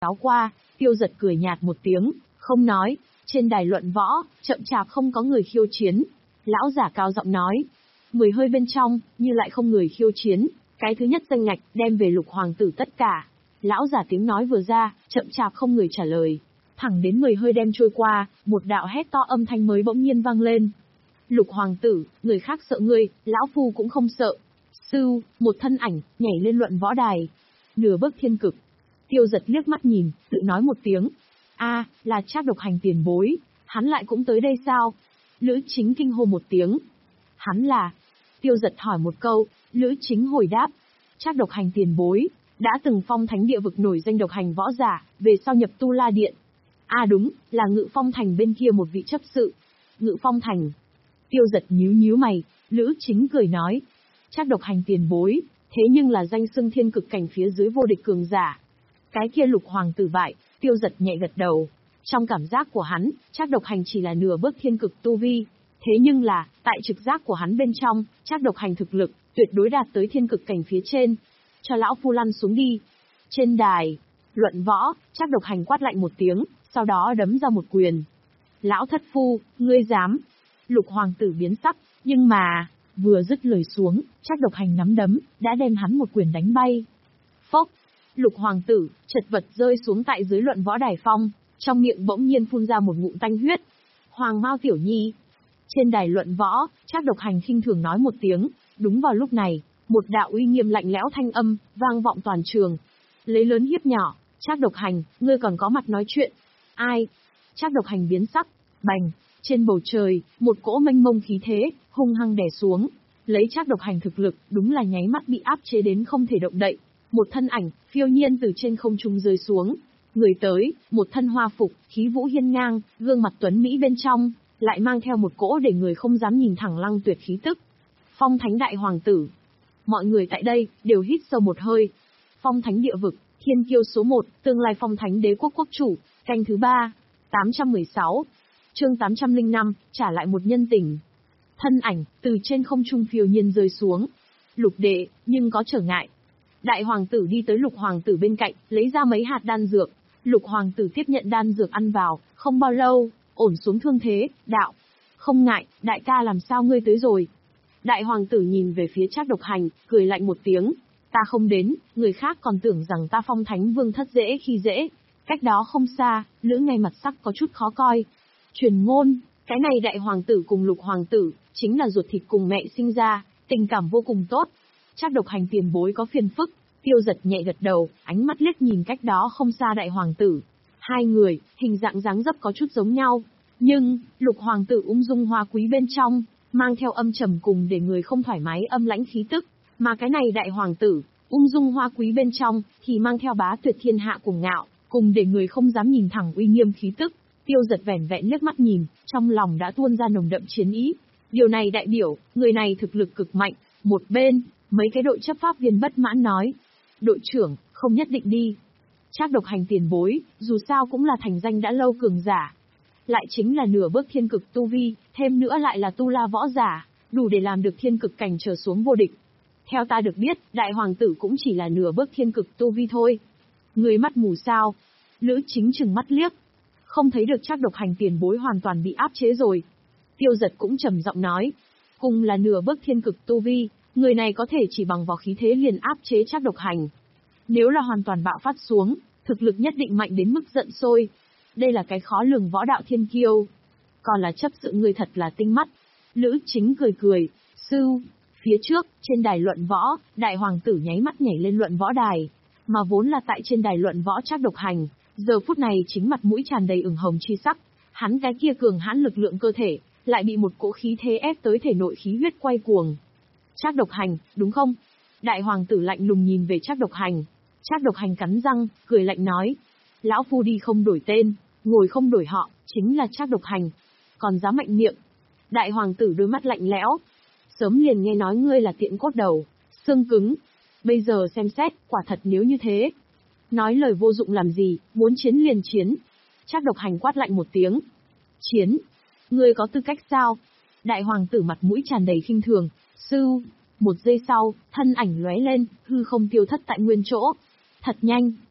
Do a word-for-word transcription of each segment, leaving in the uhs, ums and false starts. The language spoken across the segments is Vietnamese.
giáo qua, Tiêu Dật cười nhạt một tiếng, không nói. Trên đài luận võ, chậm chạp không có người khiêu chiến. Lão giả cao giọng nói. Mười hơi bên trong, như lại không người khiêu chiến. Cái thứ nhất danh ngạch, đem về Lục Hoàng tử tất cả. Lão giả tiếng nói vừa ra, chậm chạp không người trả lời. Thẳng đến mười hơi đem trôi qua, một đạo hét to âm thanh mới bỗng nhiên vang lên. Lục Hoàng tử, người khác sợ ngươi, lão phu cũng không sợ. Sưu, một thân ảnh, nhảy lên luận võ đài. Nửa bước thiên cực. Tiêu Dật liếc mắt nhìn, tự nói một tiếng. A, là Trác Độc Hành tiền bối, hắn lại cũng tới đây sao? Lữ Chính kinh hô một tiếng. Hắn là... Tiêu Dật hỏi một câu, Lữ Chính hồi đáp. Trác Độc Hành tiền bối, đã từng phong thánh địa vực nổi danh độc hành võ giả, về sau nhập Tu La Điện. À đúng, là Ngự Phong Thành bên kia một vị chấp sự. Ngự Phong Thành. Tiêu Dật nhíu nhíu mày, Lữ Chính cười nói. Trác Độc Hành tiền bối, thế nhưng là danh xưng thiên cực cảnh phía dưới vô địch cường giả. Cái kia Lục Hoàng tử bại, Tiêu Dật nhẹ gật đầu. Trong cảm giác của hắn, Trác Độc Hành chỉ là nửa bước thiên cực tu vi. Thế nhưng là, tại trực giác của hắn bên trong, Trác Độc Hành thực lực, tuyệt đối đạt tới thiên cực cảnh phía trên. Cho lão phu lăn xuống đi. Trên đài, luận võ, Trác Độc Hành quát lạnh một tiếng, sau đó đấm ra một quyền. Lão thất phu, ngươi dám. Lục Hoàng tử biến sắc, nhưng mà, vừa dứt lời xuống, Trác Độc Hành nắm đấm, đã đem hắn một quyền đánh bay. Phốc, Lục Hoàng tử, chật vật rơi xuống tại dưới luận võ đài phong, trong miệng bỗng nhiên phun ra một ngụm tanh huyết. Hoàng Mao tiểu nhi. Trên đài luận võ, Trác Độc Hành khinh thường nói một tiếng, đúng vào lúc này, một đạo uy nghiêm lạnh lẽo thanh âm, vang vọng toàn trường. Lấy lớn hiếp nhỏ, Trác Độc Hành, ngươi còn có mặt nói chuyện. Ai? Trác Độc Hành biến sắc, bành, trên bầu trời, một cỗ mênh mông khí thế, hung hăng đè xuống. Lấy Trác Độc Hành thực lực, đúng là nháy mắt bị áp chế đến không thể động đậy. Một thân ảnh, phiêu nhiên từ trên không trung rơi xuống. Người tới, một thân hoa phục, khí vũ hiên ngang, gương mặt tuấn mỹ bên trong, lại mang theo một cỗ để người không dám nhìn thẳng lăng tuyệt khí tức. Phong Thánh Đại Hoàng tử. Mọi người tại đây, đều hít sâu một hơi. Phong Thánh địa vực, thiên kiêu số một, tương lai Phong Thánh đế quốc quốc chủ, canh thứ ba, tám trăm mười sáu. Chương tám trăm lẻ năm, trả lại một nhân tình. Thân ảnh, từ trên không trung phiêu nhiên rơi xuống. Lục đệ, nhưng có trở ngại. Đại hoàng tử đi tới Lục Hoàng tử bên cạnh, lấy ra mấy hạt đan dược. Lục Hoàng tử tiếp nhận đan dược ăn vào, không bao lâu, ổn xuống thương thế, đạo. Không ngại, đại ca làm sao ngươi tới rồi. Đại hoàng tử nhìn về phía Trác Độc Hành, cười lạnh một tiếng. Ta không đến, người khác còn tưởng rằng ta Phong Thánh Vương thất dễ khi dễ. Cách đó không xa, Lữ Ngay mặt sắc có chút khó coi. Truyền ngôn, cái này đại hoàng tử cùng Lục Hoàng tử, chính là ruột thịt cùng mẹ sinh ra, tình cảm vô cùng tốt. Trác Độc Hành tiền bối có phiền phức. Tiêu Dật nhẹ gật đầu, ánh mắt liếc nhìn cách đó không xa đại hoàng tử. Hai người, hình dạng dáng dấp có chút giống nhau. Nhưng, Lục Hoàng tử ung dung hoa quý bên trong, mang theo âm trầm cùng để người không thoải mái âm lãnh khí tức. Mà cái này đại hoàng tử, ung dung hoa quý bên trong, thì mang theo bá tuyệt thiên hạ cùng ngạo, cùng để người không dám nhìn thẳng uy nghiêm khí tức. Tiêu Dật vẻn vẹn liếc mắt nhìn, trong lòng đã tuôn ra nồng đậm chiến ý. Điều này đại biểu, người này thực lực cực mạnh. Một bên, mấy cái đội chấp pháp viên bất mãn nói. Đội trưởng, không nhất định đi. Trác Độc Hành tiền bối, dù sao cũng là thành danh đã lâu cường giả. Lại chính là nửa bước thiên cực tu vi, thêm nữa lại là tu la võ giả, đủ để làm được thiên cực cảnh trở xuống vô địch. Theo ta được biết, đại hoàng tử cũng chỉ là nửa bước thiên cực tu vi thôi. Người mắt mù sao? Lữ Chính chừng mắt liếc. Không thấy được Trác Độc Hành tiền bối hoàn toàn bị áp chế rồi. Tiêu Dật cũng trầm giọng nói. Cùng là nửa bước thiên cực tu vi, người này có thể chỉ bằng vào khí thế liền áp chế Trác Độc Hành. Nếu là hoàn toàn bạo phát xuống, thực lực nhất định mạnh đến mức giận sôi. Đây là cái khó lường võ đạo thiên kiêu. Còn là chấp sự người thật là tinh mắt. Lữ Chính cười cười. Sư, phía trước, trên đài luận võ, đại hoàng tử nháy mắt nhảy lên luận võ đài. Mà vốn là tại trên đài luận võ Trác Độc Hành, giờ phút này chính mặt mũi tràn đầy ửng hồng chi sắc. Hắn cái kia cường hãn lực lượng cơ thể, lại bị một cỗ khí thế ép tới thể nội khí huyết quay cuồng. Trác Độc Hành, đúng không? Đại hoàng tử lạnh lùng nhìn về Trác Độc Hành. Trác Độc Hành cắn răng, cười lạnh nói. Lão phu đi không đổi tên, ngồi không đổi họ, chính là Trác Độc Hành. Còn dám mạnh miệng. Đại hoàng tử đôi mắt lạnh lẽo. Sớm liền nghe nói ngươi là tiện cốt đầu, xương cứng. Bây giờ xem xét, quả thật nếu như thế. Nói lời vô dụng làm gì, muốn chiến liền chiến. Trác Độc Hành quát lạnh một tiếng. Chiến? Ngươi có tư cách sao? Đại hoàng tử mặt mũi tràn đầy khinh thường. Sư. Một giây sau, thân ảnh lóe lên, hư không tiêu thất tại nguyên chỗ. Thật nhanh.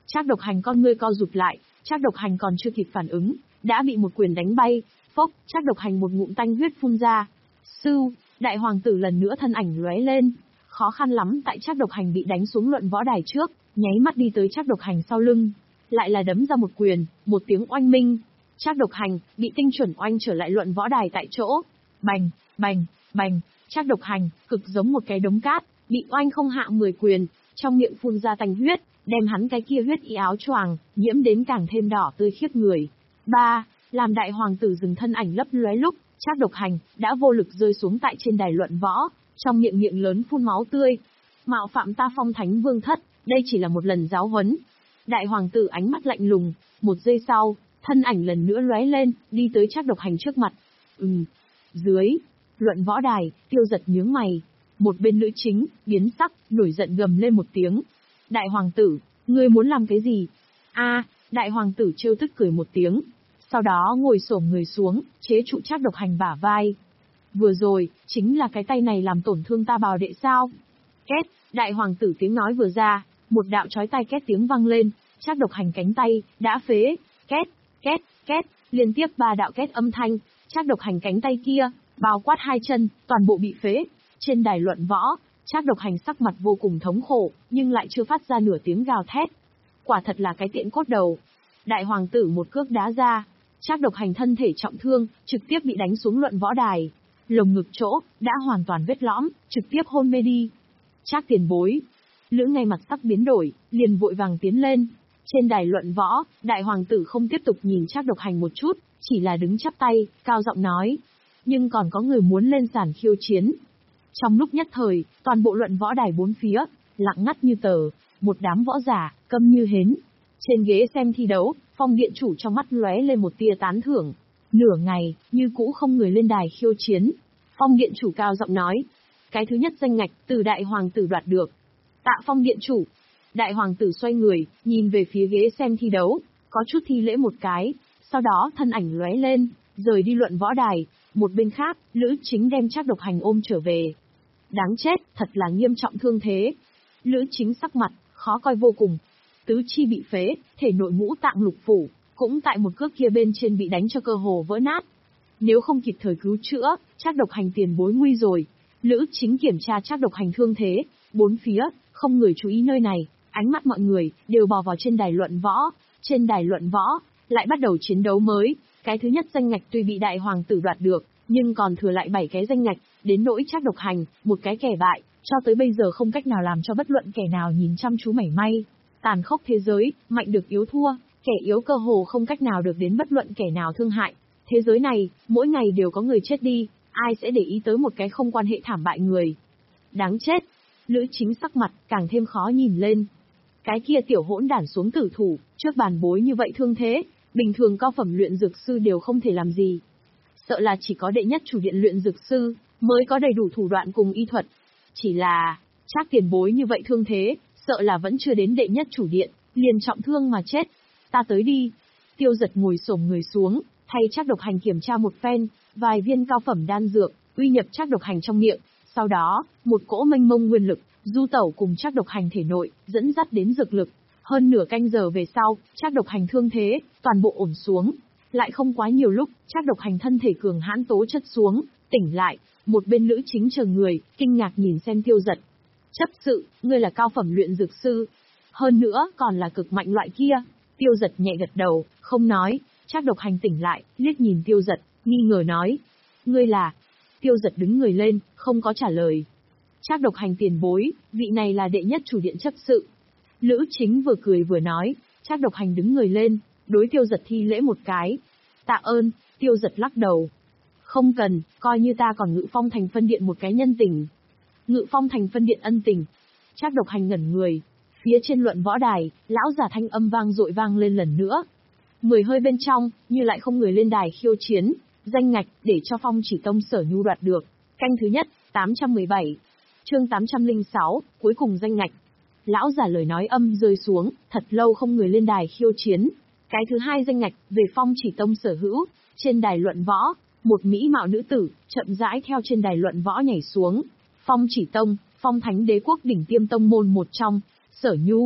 Trác Độc Hành con ngươi co rụt lại, Trác Độc Hành còn chưa kịp phản ứng, đã bị một quyền đánh bay, phốc, Trác Độc Hành một ngụm tanh huyết phun ra. Sưu, đại hoàng tử lần nữa thân ảnh lóe lên, khó khăn lắm tại Trác Độc Hành bị đánh xuống luận võ đài trước, nháy mắt đi tới Trác Độc Hành sau lưng, lại là đấm ra một quyền, một tiếng oanh minh. Trác Độc Hành bị tinh chuẩn oanh trở lại luận võ đài tại chỗ. Bành, bành, bành, Trác Độc Hành cực giống một cái đống cát, bị oanh không hạ mười quyền, trong miệng phun ra tanh huyết, đem hắn cái kia huyết y áo choàng nhiễm đến càng thêm đỏ tươi khiếp người. Ba, làm đại hoàng tử dừng thân ảnh lấp lóe lúc, Trác Độc Hành đã vô lực rơi xuống tại trên đài luận võ, trong miệng miệng lớn phun máu tươi. Mạo phạm ta Phong Thánh Vương thất, đây chỉ là một lần giáo huấn. Đại hoàng tử ánh mắt lạnh lùng, một giây sau, thân ảnh lần nữa lóe lên, đi tới Trác Độc Hành trước mặt. Ừm, dưới luận võ đài, Tiêu Giật nhướng mày, một bên nữ chính biến sắc, nổi giận gầm lên một tiếng. Đại hoàng tử, ngươi muốn làm cái gì? A, đại hoàng tử trêu tức cười một tiếng, sau đó ngồi xổm người xuống, chế trụ Trác Độc Hành bả vai. Vừa rồi, chính là cái tay này làm tổn thương ta bào đệ sao? Két, đại hoàng tử tiếng nói vừa ra, một đạo chói tai két tiếng vang lên, Trác Độc Hành cánh tay đã phế. Két, két, két, liên tiếp ba đạo két âm thanh, Trác Độc Hành cánh tay kia, bao quát hai chân, toàn bộ bị phế. Trên đài luận võ, Trác Độc Hành sắc mặt vô cùng thống khổ, nhưng lại chưa phát ra nửa tiếng gào thét. Quả thật là cái tiện cốt đầu. Đại hoàng tử một cước đá ra, Trác Độc Hành thân thể trọng thương, trực tiếp bị đánh xuống luận võ đài. Lồng ngực chỗ, đã hoàn toàn vết lõm, trực tiếp hôn mê đi. Trác tiền bối. Lữ Ngay mặt sắc biến đổi, liền vội vàng tiến lên. Trên đài luận võ, đại hoàng tử không tiếp tục nhìn Trác Độc Hành một chút, chỉ là đứng chắp tay, cao giọng nói. Nhưng còn có người muốn lên sàn khiêu chiến. Trong lúc nhất thời, toàn bộ luận võ đài bốn phía, lặng ngắt như tờ, một đám võ giả, câm như hến. Trên ghế xem thi đấu, Phong điện chủ trong mắt lóe lên một tia tán thưởng. Nửa ngày, như cũ không người lên đài khiêu chiến. Phong điện chủ cao giọng nói. Cái thứ nhất danh ngạch, từ đại hoàng tử đoạt được. Tạ Phong điện chủ. Đại hoàng tử xoay người, nhìn về phía ghế xem thi đấu, có chút thi lễ một cái, sau đó thân ảnh lóe lên, rời đi luận võ đài. Một bên khác, Lữ Chính đem Trác Độc Hành ôm trở về. Đáng chết, thật là nghiêm trọng thương thế. Lữ Chính sắc mặt, khó coi vô cùng. Tứ chi bị phế, thể nội ngũ tạng lục phủ, cũng tại một cước kia bên trên bị đánh cho cơ hồ vỡ nát. Nếu không kịp thời cứu chữa, Trác Độc Hành tiền bối nguy rồi. Lữ Chính kiểm tra Trác Độc Hành thương thế, bốn phía, không người chú ý nơi này, ánh mắt mọi người đều bò vào trên đài luận võ. Trên đài luận võ, lại bắt đầu chiến đấu mới. Cái thứ nhất danh ngạch tuy bị đại hoàng tử đoạt được, nhưng còn thừa lại bảy cái danh ngạch, đến nỗi Trác Độc Hành, một cái kẻ bại, cho tới bây giờ không cách nào làm cho bất luận kẻ nào nhìn chăm chú mảy may. Tàn khốc thế giới, mạnh được yếu thua, kẻ yếu cơ hồ không cách nào được đến bất luận kẻ nào thương hại. Thế giới này, mỗi ngày đều có người chết đi, ai sẽ để ý tới một cái không quan hệ thảm bại người. Đáng chết. Lữ Chính sắc mặt, càng thêm khó nhìn lên. Cái kia tiểu hỗn đản xuống tử thủ, trước bàn bối như vậy thương thế, bình thường cao phẩm luyện dược sư đều không thể làm gì. Sợ là chỉ có đệ nhất chủ điện luyện dược sư, mới có đầy đủ thủ đoạn cùng y thuật. Chỉ là, Trác tiền bối như vậy thương thế, sợ là vẫn chưa đến đệ nhất chủ điện, liền trọng thương mà chết. Ta tới đi. Tiêu Giật ngồi xổm người xuống, thay Trác Độc Hành kiểm tra một phen, vài viên cao phẩm đan dược, uy nhập Trác Độc Hành trong miệng. Sau đó, một cỗ mênh mông nguyên lực, du tẩu cùng Trác Độc Hành thể nội, dẫn dắt đến dược lực. Hơn nửa canh giờ về sau, Trác Độc Hành thương thế, toàn bộ ổn xuống. Lại không quá nhiều lúc, Trác Độc Hành thân thể cường hãn tố chất xuống, tỉnh lại. Một bên Lữ Chính chờ người, kinh ngạc nhìn xem Tiêu Giật. Chấp sự, ngươi là cao phẩm luyện dược sư. Hơn nữa, còn là cực mạnh loại kia. Tiêu Giật nhẹ gật đầu, không nói. Trác Độc Hành tỉnh lại, liếc nhìn Tiêu Giật, nghi ngờ nói. Ngươi là... Tiêu Giật đứng người lên, không có trả lời. Trác Độc Hành tiền bối, vị này là đệ nhất chủ điện chấp sự. Lữ Chính vừa cười vừa nói. Trác Độc Hành đứng người lên, đối Tiêu Giật thi lễ một cái. Tạ ơn. Tiêu Giật lắc đầu. Không cần, coi như ta còn Ngự Phong Thành phân điện một cái nhân tình. Ngự Phong Thành phân điện ân tình. Trác Độc Hành ngẩn người. Phía trên luận võ đài, lão giả thanh âm vang dội vang lên lần nữa. Mười hơi bên trong, như lại không người lên đài khiêu chiến, danh ngạch để cho Phong Chỉ Tông Sở Nhu đoạt được. Canh thứ nhất, tám trăm mười bảy. Chương tám trăm lẻ sáu, cuối cùng danh ngạch. Lão giả lời nói âm rơi xuống, thật lâu không người lên đài khiêu chiến. Cái thứ hai danh ngạch, về Phong Chỉ Tông sở hữu, trên đài luận võ, một mỹ mạo nữ tử, chậm rãi theo trên đài luận võ nhảy xuống. Phong Chỉ Tông, Phong Thánh Đế quốc đỉnh tiêm tông môn một trong, Sở Nhu,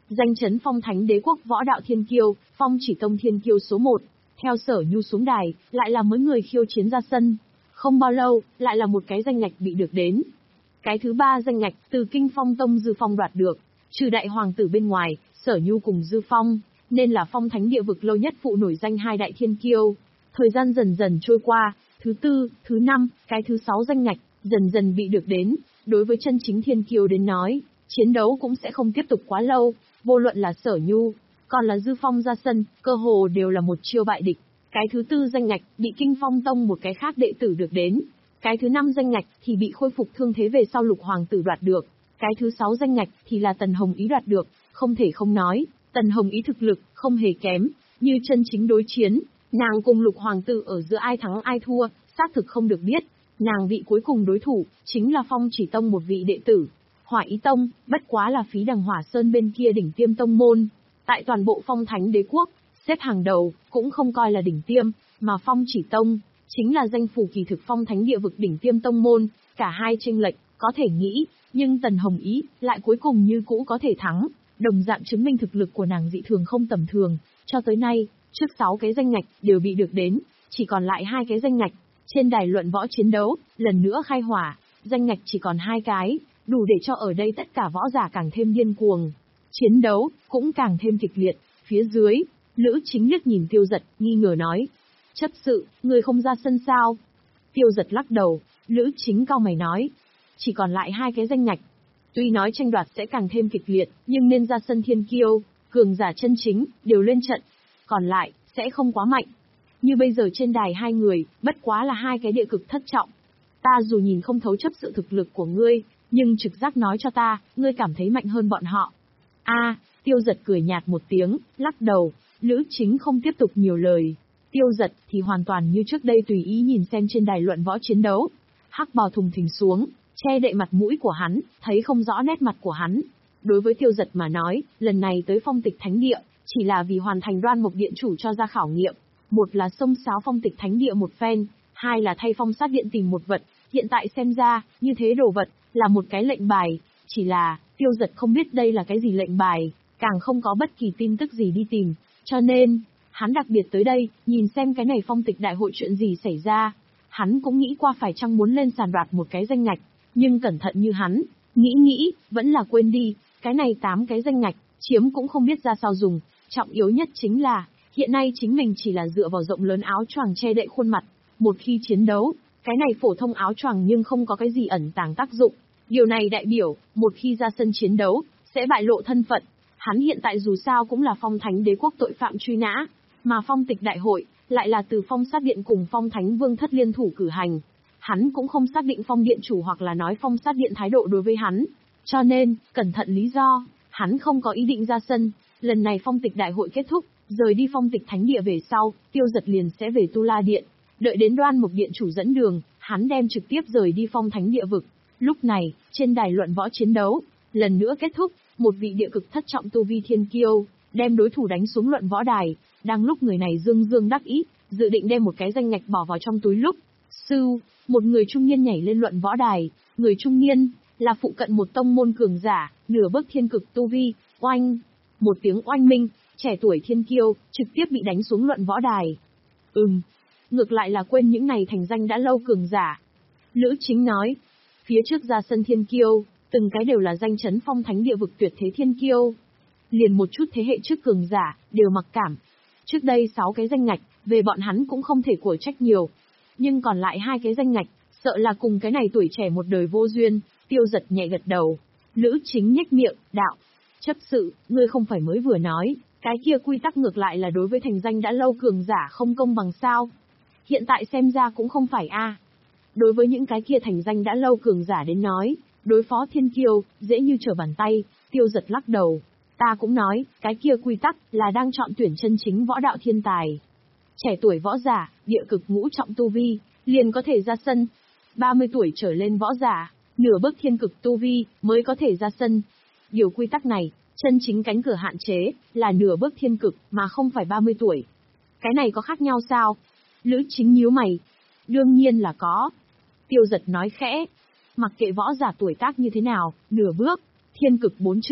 danh chấn phong thánh đế quốc võ đạo thiên kiêu, phong chỉ tông thiên kiêu số một. Theo Sở Nhu xuống đài, lại là mấy người khiêu chiến ra sân. Không bao lâu, lại là một cái danh ngạch bị được đến. Cái thứ ba danh ngạch, từ Kinh Phong Tông Dư Phong đoạt được. Trừ đại hoàng tử bên ngoài, Sở Nhu cùng Dư Phong, nên là phong thánh địa vực lâu nhất phụ nổi danh hai đại thiên kiêu. Thời gian dần dần trôi qua, thứ tư, thứ năm, cái thứ sáu danh ngạch, dần dần bị được đến. Đối với chân chính thiên kiêu đến nói, chiến đấu cũng sẽ không tiếp tục quá lâu, vô luận là Sở Nhu, còn là Dư Phong ra sân, cơ hồ đều là một chiêu bại địch. Cái thứ tư danh ngạch, bị Kinh Phong Tông một cái khác đệ tử được đến. Cái thứ năm danh ngạch, thì bị khôi phục thương thế về sau Lục Hoàng tử đoạt được. Cái thứ sáu danh ngạch, thì là Tần Hồng Ý đoạt được, không thể không nói, Tần Hồng Ý thực lực, không hề kém, như chân chính đối chiến, nàng cùng Lục Hoàng tử ở giữa ai thắng ai thua, xác thực không được biết. Nàng vị cuối cùng đối thủ, chính là Phong Chỉ Tông một vị đệ tử. Hỏa Ý Tông, bất quá là phí đằng Hỏa Sơn bên kia đỉnh tiêm tông môn. Tại toàn bộ phong thánh đế quốc, xếp hàng đầu, cũng không coi là đỉnh tiêm, mà Phong Chỉ Tông, chính là danh phủ kỳ thực phong thánh địa vực đỉnh tiêm tông môn, cả hai chênh lệch, có thể nghĩ, nhưng Tần Hồng Ý, lại cuối cùng như cũ có thể thắng, đồng dạng chứng minh thực lực của nàng dị thường không tầm thường, cho tới nay, trước sáu cái danh ngạch, đều bị được đến, chỉ còn lại hai cái danh ngạch, trên đài luận võ chiến đấu, lần nữa khai hỏa, danh ngạch chỉ còn hai cái, đủ để cho ở đây tất cả võ giả càng thêm điên cuồng. Chiến đấu, cũng càng thêm kịch liệt, phía dưới, Lữ Chính liếc nhìn Tiêu Dật, nghi ngờ nói. Chấp sự, người không ra sân sao? Tiêu Dật lắc đầu, Lữ Chính cau mày nói. Chỉ còn lại hai cái danh ngạch. Tuy nói tranh đoạt sẽ càng thêm kịch liệt, nhưng nên ra sân thiên kiêu, cường giả chân chính, đều lên trận. Còn lại, sẽ không quá mạnh. Như bây giờ trên đài hai người, bất quá là hai cái địa cực thất trọng. Ta dù nhìn không thấu chấp sự thực lực của ngươi, nhưng trực giác nói cho ta, ngươi cảm thấy mạnh hơn bọn họ. A, Tiêu Dật cười nhạt một tiếng, lắc đầu, Lữ Chính không tiếp tục nhiều lời. Tiêu Dật thì hoàn toàn như trước đây tùy ý nhìn xem trên đài luận võ chiến đấu. Hắc bào thùng thình xuống, che đậy mặt mũi của hắn, thấy không rõ nét mặt của hắn. Đối với Tiêu Dật mà nói, lần này tới phong tịch thánh địa, chỉ là vì hoàn thành Đoan Mộc Điện chủ cho ra khảo nghiệm. Một là xông xáo phong tịch thánh địa một phen, hai là thay phong sát điện tìm một vật. Hiện tại xem ra, như thế đồ vật, là một cái lệnh bài, chỉ là, Tiêu Dật không biết đây là cái gì lệnh bài, càng không có bất kỳ tin tức gì đi tìm, cho nên, hắn đặc biệt tới đây, nhìn xem cái này phong tịch đại hội chuyện gì xảy ra. Hắn cũng nghĩ qua phải chăng muốn lên sàn đoạt một cái danh ngạch, nhưng cẩn thận như hắn, nghĩ nghĩ, vẫn là quên đi, cái này tám cái danh ngạch, chiếm cũng không biết ra sao dùng, trọng yếu nhất chính là, hiện nay chính mình chỉ là dựa vào rộng lớn áo choàng che đậy khuôn mặt, một khi chiến đấu, cái này phổ thông áo choàng nhưng không có cái gì ẩn tàng tác dụng. Điều này đại biểu, một khi ra sân chiến đấu, sẽ bại lộ thân phận. Hắn hiện tại dù sao cũng là phong thánh đế quốc tội phạm truy nã, mà phong tịch đại hội, lại là từ phong sát điện cùng phong thánh vương thất liên thủ cử hành. Hắn cũng không xác định phong điện chủ hoặc là nói phong sát điện thái độ đối với hắn. Cho nên, cẩn thận lý do, hắn không có ý định ra sân. Lần này phong tịch đại hội kết thúc, rời đi phong tịch thánh địa về sau, Tiêu Dật liền sẽ về Tu La Điện. Đợi đến Đoan Mộc Điện chủ dẫn đường, hắn đem trực tiếp rời đi phong thánh địa vực. Lúc này, trên đài luận võ chiến đấu, lần nữa kết thúc, một vị địa cực thất trọng tu vi thiên kiêu, đem đối thủ đánh xuống luận võ đài, đang lúc người này dương dương đắc ý, dự định đem một cái danh ngạch bỏ vào trong túi lúc. Sưu, một người trung niên nhảy lên luận võ đài, người trung niên, là phụ cận một tông môn cường giả, nửa bước thiên cực tu vi, oanh. Một tiếng oanh minh, trẻ tuổi thiên kiêu, trực tiếp bị đánh xuống luận võ đài. Ừm, ngược lại là quên những này thành danh đã lâu cường giả. Lữ Chính nói, phía trước ra sân thiên kiêu, từng cái đều là danh chấn phong thánh địa vực tuyệt thế thiên kiêu. Liền một chút thế hệ trước cường giả, đều mặc cảm. Trước đây sáu cái danh ngạch, về bọn hắn cũng không thể của trách nhiều. Nhưng còn lại hai cái danh ngạch, sợ là cùng cái này tuổi trẻ một đời vô duyên. Tiêu Dật nhẹ gật đầu. Lữ Chính nhếch miệng, đạo. Chấp sự, ngươi không phải mới vừa nói, cái kia quy tắc ngược lại là đối với thành danh đã lâu cường giả không công bằng sao. Hiện tại xem ra cũng không phải a. Đối với những cái kia thành danh đã lâu cường giả đến nói, đối phó thiên kiêu, dễ như trở bàn tay. Tiêu Dật lắc đầu. Ta cũng nói, cái kia quy tắc là đang chọn tuyển chân chính võ đạo thiên tài. Trẻ tuổi võ giả, địa cực ngũ trọng tu vi, liền có thể ra sân. ba mươi tuổi trở lên võ giả, nửa bước thiên cực tu vi, mới có thể ra sân. Điều quy tắc này, chân chính cánh cửa hạn chế, là nửa bước thiên cực, mà không phải ba mươi tuổi. Cái này có khác nhau sao? Lữ Chính nhíu mày. Đương nhiên là có. Tiêu Dật nói khẽ. Mặc kệ võ giả tuổi tác như thế nào, nửa bước, thiên cực bốn chữ,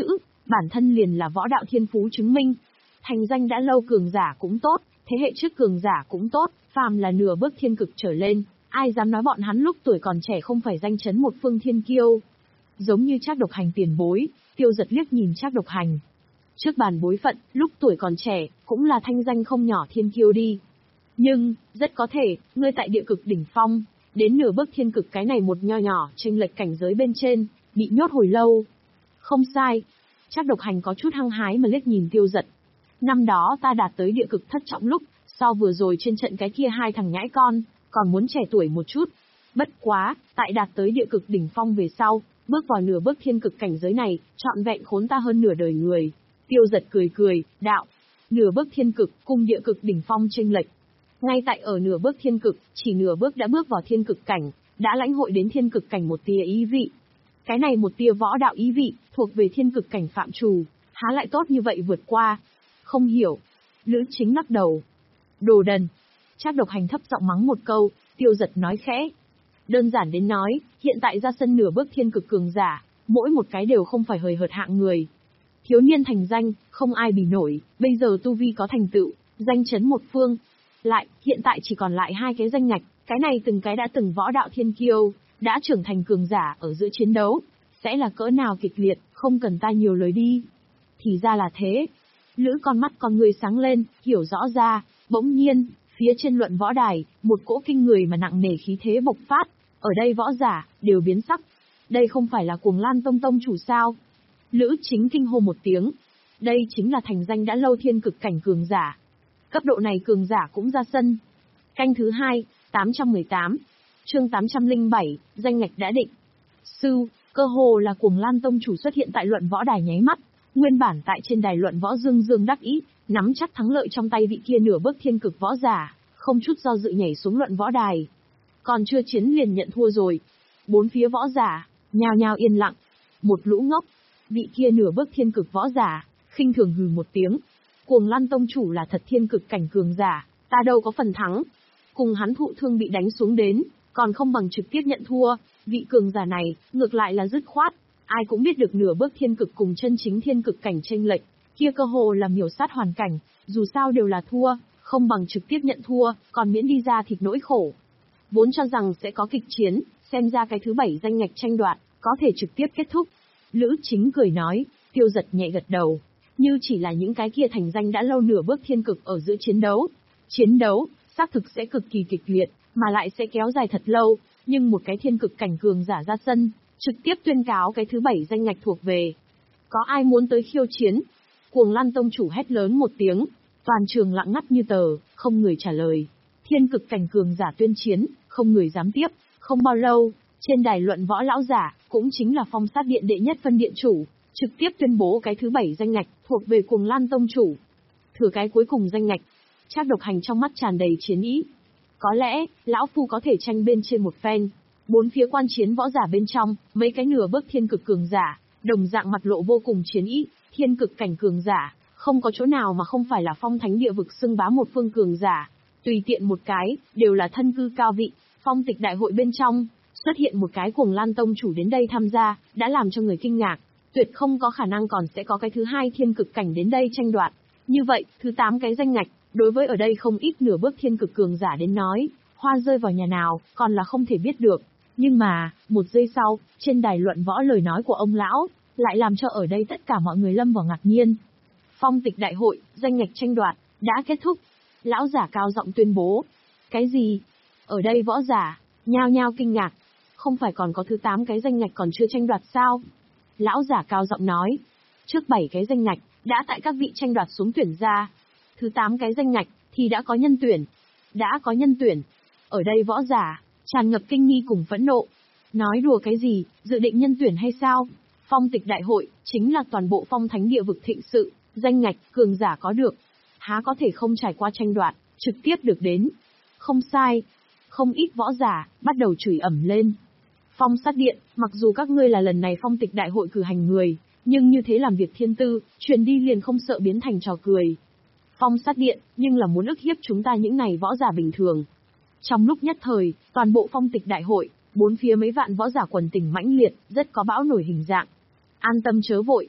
bản thân liền là võ đạo thiên phú chứng minh. Thành danh đã lâu cường giả cũng tốt, thế hệ trước cường giả cũng tốt, phàm là nửa bước thiên cực trở lên, ai dám nói bọn hắn lúc tuổi còn trẻ không phải danh chấn một phương thiên kiêu. Giống như Trác Độc Hành tiền bối, Tiêu Giật liếc nhìn Trác Độc Hành. Trước bàn bối phận, lúc tuổi còn trẻ, cũng là thanh danh không nhỏ thiên kiêu đi. Nhưng, rất có thể, ngươi tại địa cực đỉnh phong, đến nửa bước thiên cực cái này một nho nhỏ chênh lệch cảnh giới bên trên, bị nhốt hồi lâu. Không sai. Trác Độc Hành có chút hăng hái mà liếc nhìn Tiêu Giật. Năm đó ta đạt tới địa cực thất trọng lúc, so vừa rồi trên trận cái kia hai thằng nhãi con, còn muốn trẻ tuổi một chút. Bất quá, tại đạt tới địa cực đỉnh phong về sau, bước vào nửa bước thiên cực cảnh giới này, trọn vẹn khốn ta hơn nửa đời người. Tiêu Giật cười cười, đạo. Nửa bước thiên cực, cùng địa cực đỉnh phong chênh lệch. Ngay tại ở nửa bước thiên cực, chỉ nửa bước đã bước vào thiên cực cảnh, đã lãnh hội đến thiên cực cảnh một tia ý vị. Cái này một tia võ đạo ý vị, thuộc về thiên cực cảnh phạm trù, há lại tốt như vậy vượt qua. Không hiểu. Lữ Chính lắc đầu. Đồ đần. Trác Độc Hành thấp giọng mắng một câu, Tiêu Giật nói khẽ. Đơn giản đến nói, hiện tại ra sân nửa bước thiên cực cường giả, mỗi một cái đều không phải hời hợt hạng người. Thiếu niên thành danh, không ai bì nổi, bây giờ tu vi có thành tựu, danh chấn một phương. Lại, hiện tại chỉ còn lại hai cái danh ngạch, cái này từng cái đã từng võ đạo thiên kiêu, đã trưởng thành cường giả ở giữa chiến đấu. Sẽ là cỡ nào kịch liệt, không cần ta nhiều lời đi. Thì ra là thế. Lữ con mắt con người sáng lên, hiểu rõ ra, bỗng nhiên, phía trên luận võ đài, một cỗ kinh người mà nặng nề khí thế bộc phát, ở đây võ giả, đều biến sắc. Đây không phải là Cuồng Lan Tông tông chủ sao? Lữ Chính kinh hô một tiếng. Đây chính là thành danh đã lâu thiên cực cảnh cường giả. Cấp độ này cường giả cũng ra sân. Canh thứ hai, tám trăm mười tám. Chương tám trăm lẻ bảy, danh ngạch đã định. Sư, cơ hồ là Cuồng Lan Tông chủ xuất hiện tại luận võ đài nháy mắt. Nguyên bản tại trên đài luận võ dương dương đắc ý, nắm chắc thắng lợi trong tay vị kia nửa bước thiên cực võ giả, không chút do dự nhảy xuống luận võ đài. Còn chưa chiến liền nhận thua rồi. Bốn phía võ giả, nhao nhao yên lặng. Một lũ ngốc. Vị kia nửa bước thiên cực võ giả, khinh thường hừ một tiếng. Cuồng Lan Tông chủ là thật thiên cực cảnh cường giả, ta đâu có phần thắng. Cùng hắn thụ thương bị đánh xuống đến, còn không bằng trực tiếp nhận thua. Vị cường giả này, ngược lại là dứt khoát. Ai cũng biết được nửa bước thiên cực cùng chân chính thiên cực cảnh chênh lệch, kia cơ hồ là miểu sát hoàn cảnh, dù sao đều là thua, không bằng trực tiếp nhận thua, còn miễn đi ra thịt nỗi khổ. Vốn cho rằng sẽ có kịch chiến, xem ra cái thứ bảy danh ngạch tranh đoạt, có thể trực tiếp kết thúc. Lữ Chính cười nói, Tiêu Giật nhẹ gật đầu, như chỉ là những cái kia thành danh đã lâu nửa bước thiên cực ở giữa chiến đấu. Chiến đấu, xác thực sẽ cực kỳ kịch liệt, mà lại sẽ kéo dài thật lâu, nhưng một cái thiên cực cảnh cường giả ra sân, trực tiếp tuyên cáo cái thứ bảy danh ngạch thuộc về. Có ai muốn tới khiêu chiến? Cuồng Lan Tông chủ hét lớn một tiếng, toàn trường lặng ngắt như tờ, không người trả lời. Thiên cực cảnh cường giả tuyên chiến, không người dám tiếp. Không bao lâu, trên đài luận võ lão giả, cũng chính là Phong Sát Điện đệ nhất phân điện chủ, trực tiếp tuyên bố cái thứ bảy danh ngạch thuộc về Cuồng Lan Tông chủ. Thử cái cuối cùng danh ngạch, Trác Độc Hành trong mắt tràn đầy chiến ý. Có lẽ, lão phu có thể tranh bên trên một phen. Bốn phía quan chiến võ giả bên trong, mấy cái nửa bước thiên cực cường giả, đồng dạng mặt lộ vô cùng chiến ý. Thiên cực cảnh cường giả, không có chỗ nào mà không phải là phong thánh địa vực xưng bá một phương cường giả. Tùy tiện một cái, đều là thân cư cao vị. Phong tịch đại hội bên trong, xuất hiện một cái Cuồng Lan Tông chủ đến đây tham gia, đã làm cho người kinh ngạc. Tuyệt không có khả năng còn sẽ có cái thứ hai thiên cực cảnh đến đây tranh đoạt. Như vậy, thứ tám cái danh ngạch, đối với ở đây không ít nửa bước thiên cực cường giả đến nói, hoa rơi vào nhà nào, còn là không thể biết được. Nhưng mà, một giây sau, trên đài luận võ lời nói của ông lão, lại làm cho ở đây tất cả mọi người lâm vào ngạc nhiên. Phong tịch đại hội, danh ngạch tranh đoạt, đã kết thúc. Lão giả cao giọng tuyên bố. Cái gì? Ở đây võ giả, nhao nhao kinh ngạc. Không phải còn có thứ tám cái danh ngạch còn chưa tranh đoạt sao? Lão giả cao giọng nói. Trước bảy cái danh ngạch, đã tại các vị tranh đoạt xuống tuyển ra. Thứ tám cái danh ngạch, thì đã có nhân tuyển. Đã có nhân tuyển. Ở đây võ giả, tràn ngập kinh nghi cùng phẫn nộ. Nói đùa cái gì, dự định nhân tuyển hay sao? Phong tịch đại hội, chính là toàn bộ phong thánh địa vực thịnh sự, danh ngạch, cường giả có được. Há có thể không trải qua tranh đoạt, trực tiếp được đến. Không sai. Không ít võ giả, bắt đầu chửi ẩm lên. Phong Sát Điện, mặc dù các ngươi là lần này phong tịch đại hội cử hành người, nhưng như thế làm việc thiên tư, truyền đi liền không sợ biến thành trò cười. Phong Sát Điện, nhưng là muốn ức hiếp chúng ta những này võ giả bình thường. Trong lúc nhất thời, toàn bộ phong tịch đại hội, bốn phía mấy vạn võ giả quần tình mãnh liệt, rất có bão nổi hình dạng. An tâm chớ vội.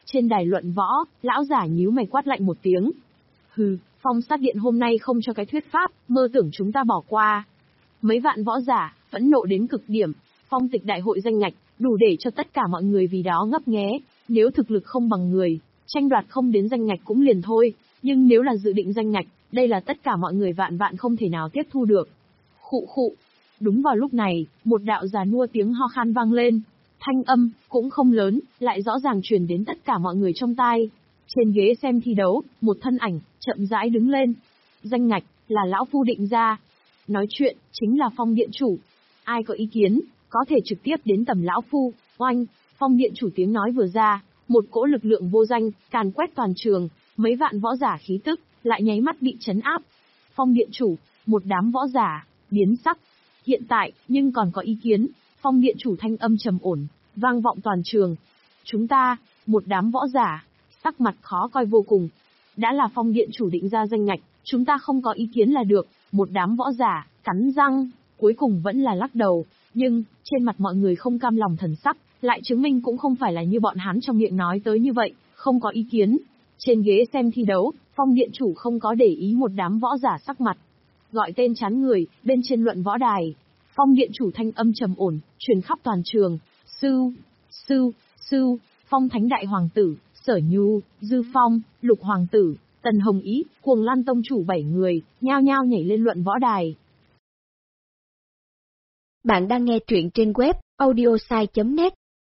Trên đài luận võ, lão giả nhíu mày quát lạnh một tiếng. Hừ, Phong sát điện hôm nay không cho cái thuyết pháp, mơ tưởng chúng ta bỏ qua. Mấy vạn võ giả, phẫn nộ đến cực điểm, phong tịch đại hội danh ngạch, đủ để cho tất cả mọi người vì đó ngấp nghé. Nếu thực lực không bằng người, tranh đoạt không đến danh ngạch cũng liền thôi, nhưng nếu là dự định danh ngạch, đây là tất cả mọi người vạn vạn không thể nào tiếp thu được. Khụ khụ. Đúng vào lúc này, một đạo già nua tiếng ho khan vang lên. Thanh âm, cũng không lớn, lại rõ ràng truyền đến tất cả mọi người trong tai. Trên ghế xem thi đấu, một thân ảnh, chậm rãi đứng lên. Danh ngạch, là lão phu định ra. Nói chuyện, chính là Phong điện chủ. Ai có ý kiến, có thể trực tiếp đến tầm lão phu. Oanh, Phong điện chủ tiếng nói vừa ra, một cỗ lực lượng vô danh, càn quét toàn trường, mấy vạn võ giả khí tức, lại nháy mắt bị chấn áp. Phong điện chủ, một đám võ giả, biến sắc. Hiện tại, nhưng còn có ý kiến, Phong điện chủ thanh âm trầm ổn, vang vọng toàn trường. Chúng ta, một đám võ giả, sắc mặt khó coi vô cùng. Đã là Phong điện chủ định ra danh ngạch, chúng ta không có ý kiến là được. Một đám võ giả, cắn răng, cuối cùng vẫn là lắc đầu. Nhưng, trên mặt mọi người không cam lòng thần sắc, lại chứng minh cũng không phải là như bọn hắn trong miệng nói tới như vậy, không có ý kiến. Trên ghế xem thi đấu, Phong điện chủ không có để ý một đám võ giả sắc mặt. Gọi tên chán người, bên trên luận võ đài. Phong điện chủ thanh âm trầm ổn, truyền khắp toàn trường. Sư, sư, sư, Phong thánh đại hoàng tử, Sở Nhu, Dư Phong, Lục hoàng tử, Tần Hồng Ý, Cuồng Lan tông chủ bảy người, nhao nhao nhảy lên luận võ đài. Bạn đang nghe truyện trên web audiosai chấm net.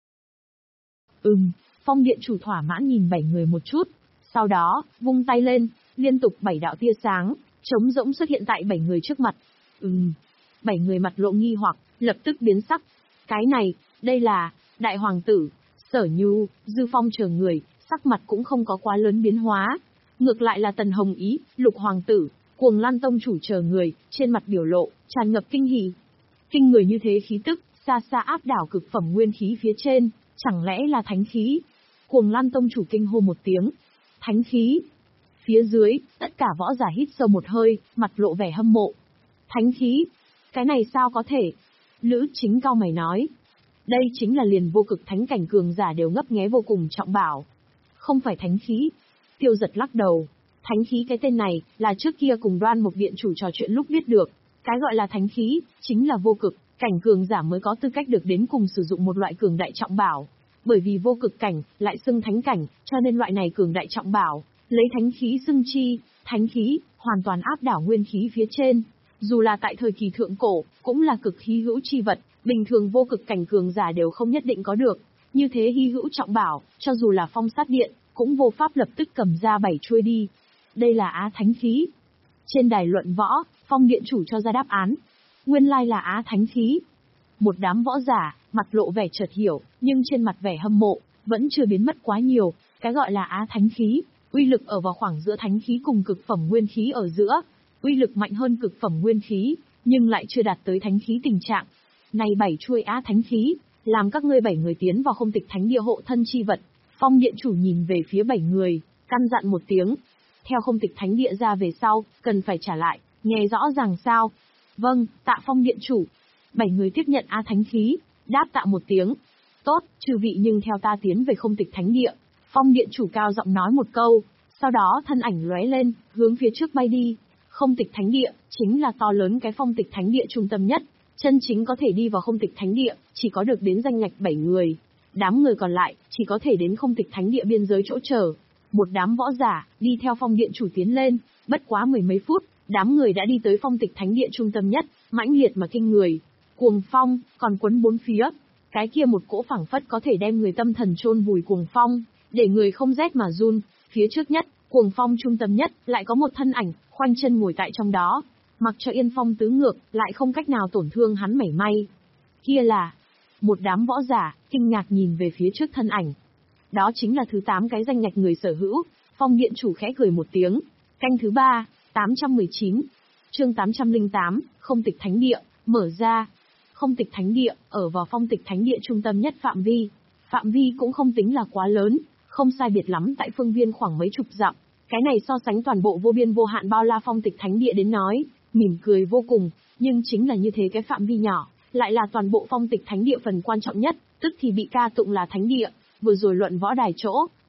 Ừm, Phong điện chủ thỏa mãn nhìn bảy người một chút, sau đó, vung tay lên, liên tục bảy đạo tia sáng, trống rỗng xuất hiện tại bảy người trước mặt. Ừm, bảy người mặt lộ nghi hoặc, lập tức biến sắc. Cái này, đây là, đại hoàng tử, Sở Nhu, Dư Phong chờ người, sắc mặt cũng không có quá lớn biến hóa. Ngược lại là Tần Hồng Ý, Lục hoàng tử, Cuồng Lan tông chủ chờ người, trên mặt biểu lộ, tràn ngập kinh hỉ. Kinh người như thế khí tức, xa xa áp đảo cực phẩm nguyên khí phía trên, chẳng lẽ là thánh khí? Cuồng Lan tông chủ kinh hô một tiếng. Thánh khí. Phía dưới, tất cả võ giả hít sâu một hơi, mặt lộ vẻ hâm mộ. Thánh khí. Cái này sao có thể? Lữ Chính cau mày nói. Đây chính là liền vô cực thánh cảnh cường giả đều ngấp nghé vô cùng trọng bảo. Không phải thánh khí. Tiêu Giật lắc đầu. Thánh khí cái tên này, là trước kia cùng Đoan Mục điện chủ trò chuyện lúc biết được. Cái gọi là thánh khí, chính là vô cực, cảnh cường giả mới có tư cách được đến cùng sử dụng một loại cường đại trọng bảo. Bởi vì vô cực cảnh, lại xưng thánh cảnh, cho nên loại này cường đại trọng bảo, lấy thánh khí xưng chi, thánh khí, hoàn toàn áp đảo nguyên khí phía trên. Dù là tại thời kỳ thượng cổ, cũng là cực hy hữu chi vật, bình thường vô cực cảnh cường giả đều không nhất định có được. Như thế hy hữu trọng bảo, cho dù là Phong sát điện, cũng vô pháp lập tức cầm ra bảy chuôi đi. Đây là Á thánh khí. Trên đài luận võ, Phong điện chủ cho ra đáp án. Nguyên lai là Á thánh khí. Một đám võ giả, mặt lộ vẻ chợt hiểu, nhưng trên mặt vẻ hâm mộ, vẫn chưa biến mất quá nhiều. Cái gọi là Á thánh khí, uy lực ở vào khoảng giữa thánh khí cùng cực phẩm nguyên khí ở giữa. Uy lực mạnh hơn cực phẩm nguyên khí, nhưng lại chưa đạt tới thánh khí tình trạng. Này bảy chuôi Á thánh khí, làm các ngươi bảy người tiến vào không tịch thánh địa hộ thân chi vật. Phong điện chủ nhìn về phía bảy người, căn dặn một tiếng. Theo không tịch thánh địa ra về sau, cần phải trả lại, nghe rõ ràng sao? Vâng, tạ Phong điện chủ. Bảy người tiếp nhận Á thánh khí, đáp tạ một tiếng. Tốt, chư vị nhưng theo ta tiến về không tịch thánh địa. Phong điện chủ cao giọng nói một câu, sau đó thân ảnh lóe lên, hướng phía trước bay đi. Không tịch thánh địa, chính là to lớn cái phong tịch thánh địa trung tâm nhất. Chân chính có thể đi vào không tịch thánh địa, chỉ có được đến danh ngạch bảy người. Đám người còn lại, chỉ có thể đến không tịch thánh địa biên giới chỗ chờ. Một đám võ giả, đi theo Phong điện chủ tiến lên, bất quá mười mấy phút, đám người đã đi tới phong tịch thánh địa trung tâm nhất, mãnh liệt mà kinh người. Cuồng phong, còn quấn bốn phía. Cái kia một cỗ phảng phất có thể đem người tâm thần chôn vùi cuồng phong, để người không rét mà run. Phía trước nhất, cuồng phong trung tâm nhất, lại có một thân ảnh, khoanh chân ngồi tại trong đó. Mặc cho yên phong tứ ngược, lại không cách nào tổn thương hắn mảy may. Kia là... Một đám võ giả, kinh ngạc nhìn về phía trước thân ảnh. Đó chính là thứ tám cái danh ngạch người sở hữu. Phong điện chủ khẽ cười một tiếng. Canh thứ ba, tám trăm mười chín. Chương tám trăm lẻ tám, không tịch thánh địa, mở ra. Không tịch thánh địa, ở vào phong tịch thánh địa trung tâm nhất phạm vi. Phạm vi cũng không tính là quá lớn, không sai biệt lắm tại phương viên khoảng mấy chục dặm. Cái này so sánh toàn bộ vô biên vô hạn bao la phong tịch thánh địa đến nói, mỉm cười vô cùng, nhưng chính là như thế cái phạm vi nhỏ, lại là toàn bộ phong tịch thánh địa phần quan trọng nhất, tức thì bị ca tụng là thánh địa. Vừa rồi luận võ đài chỗ,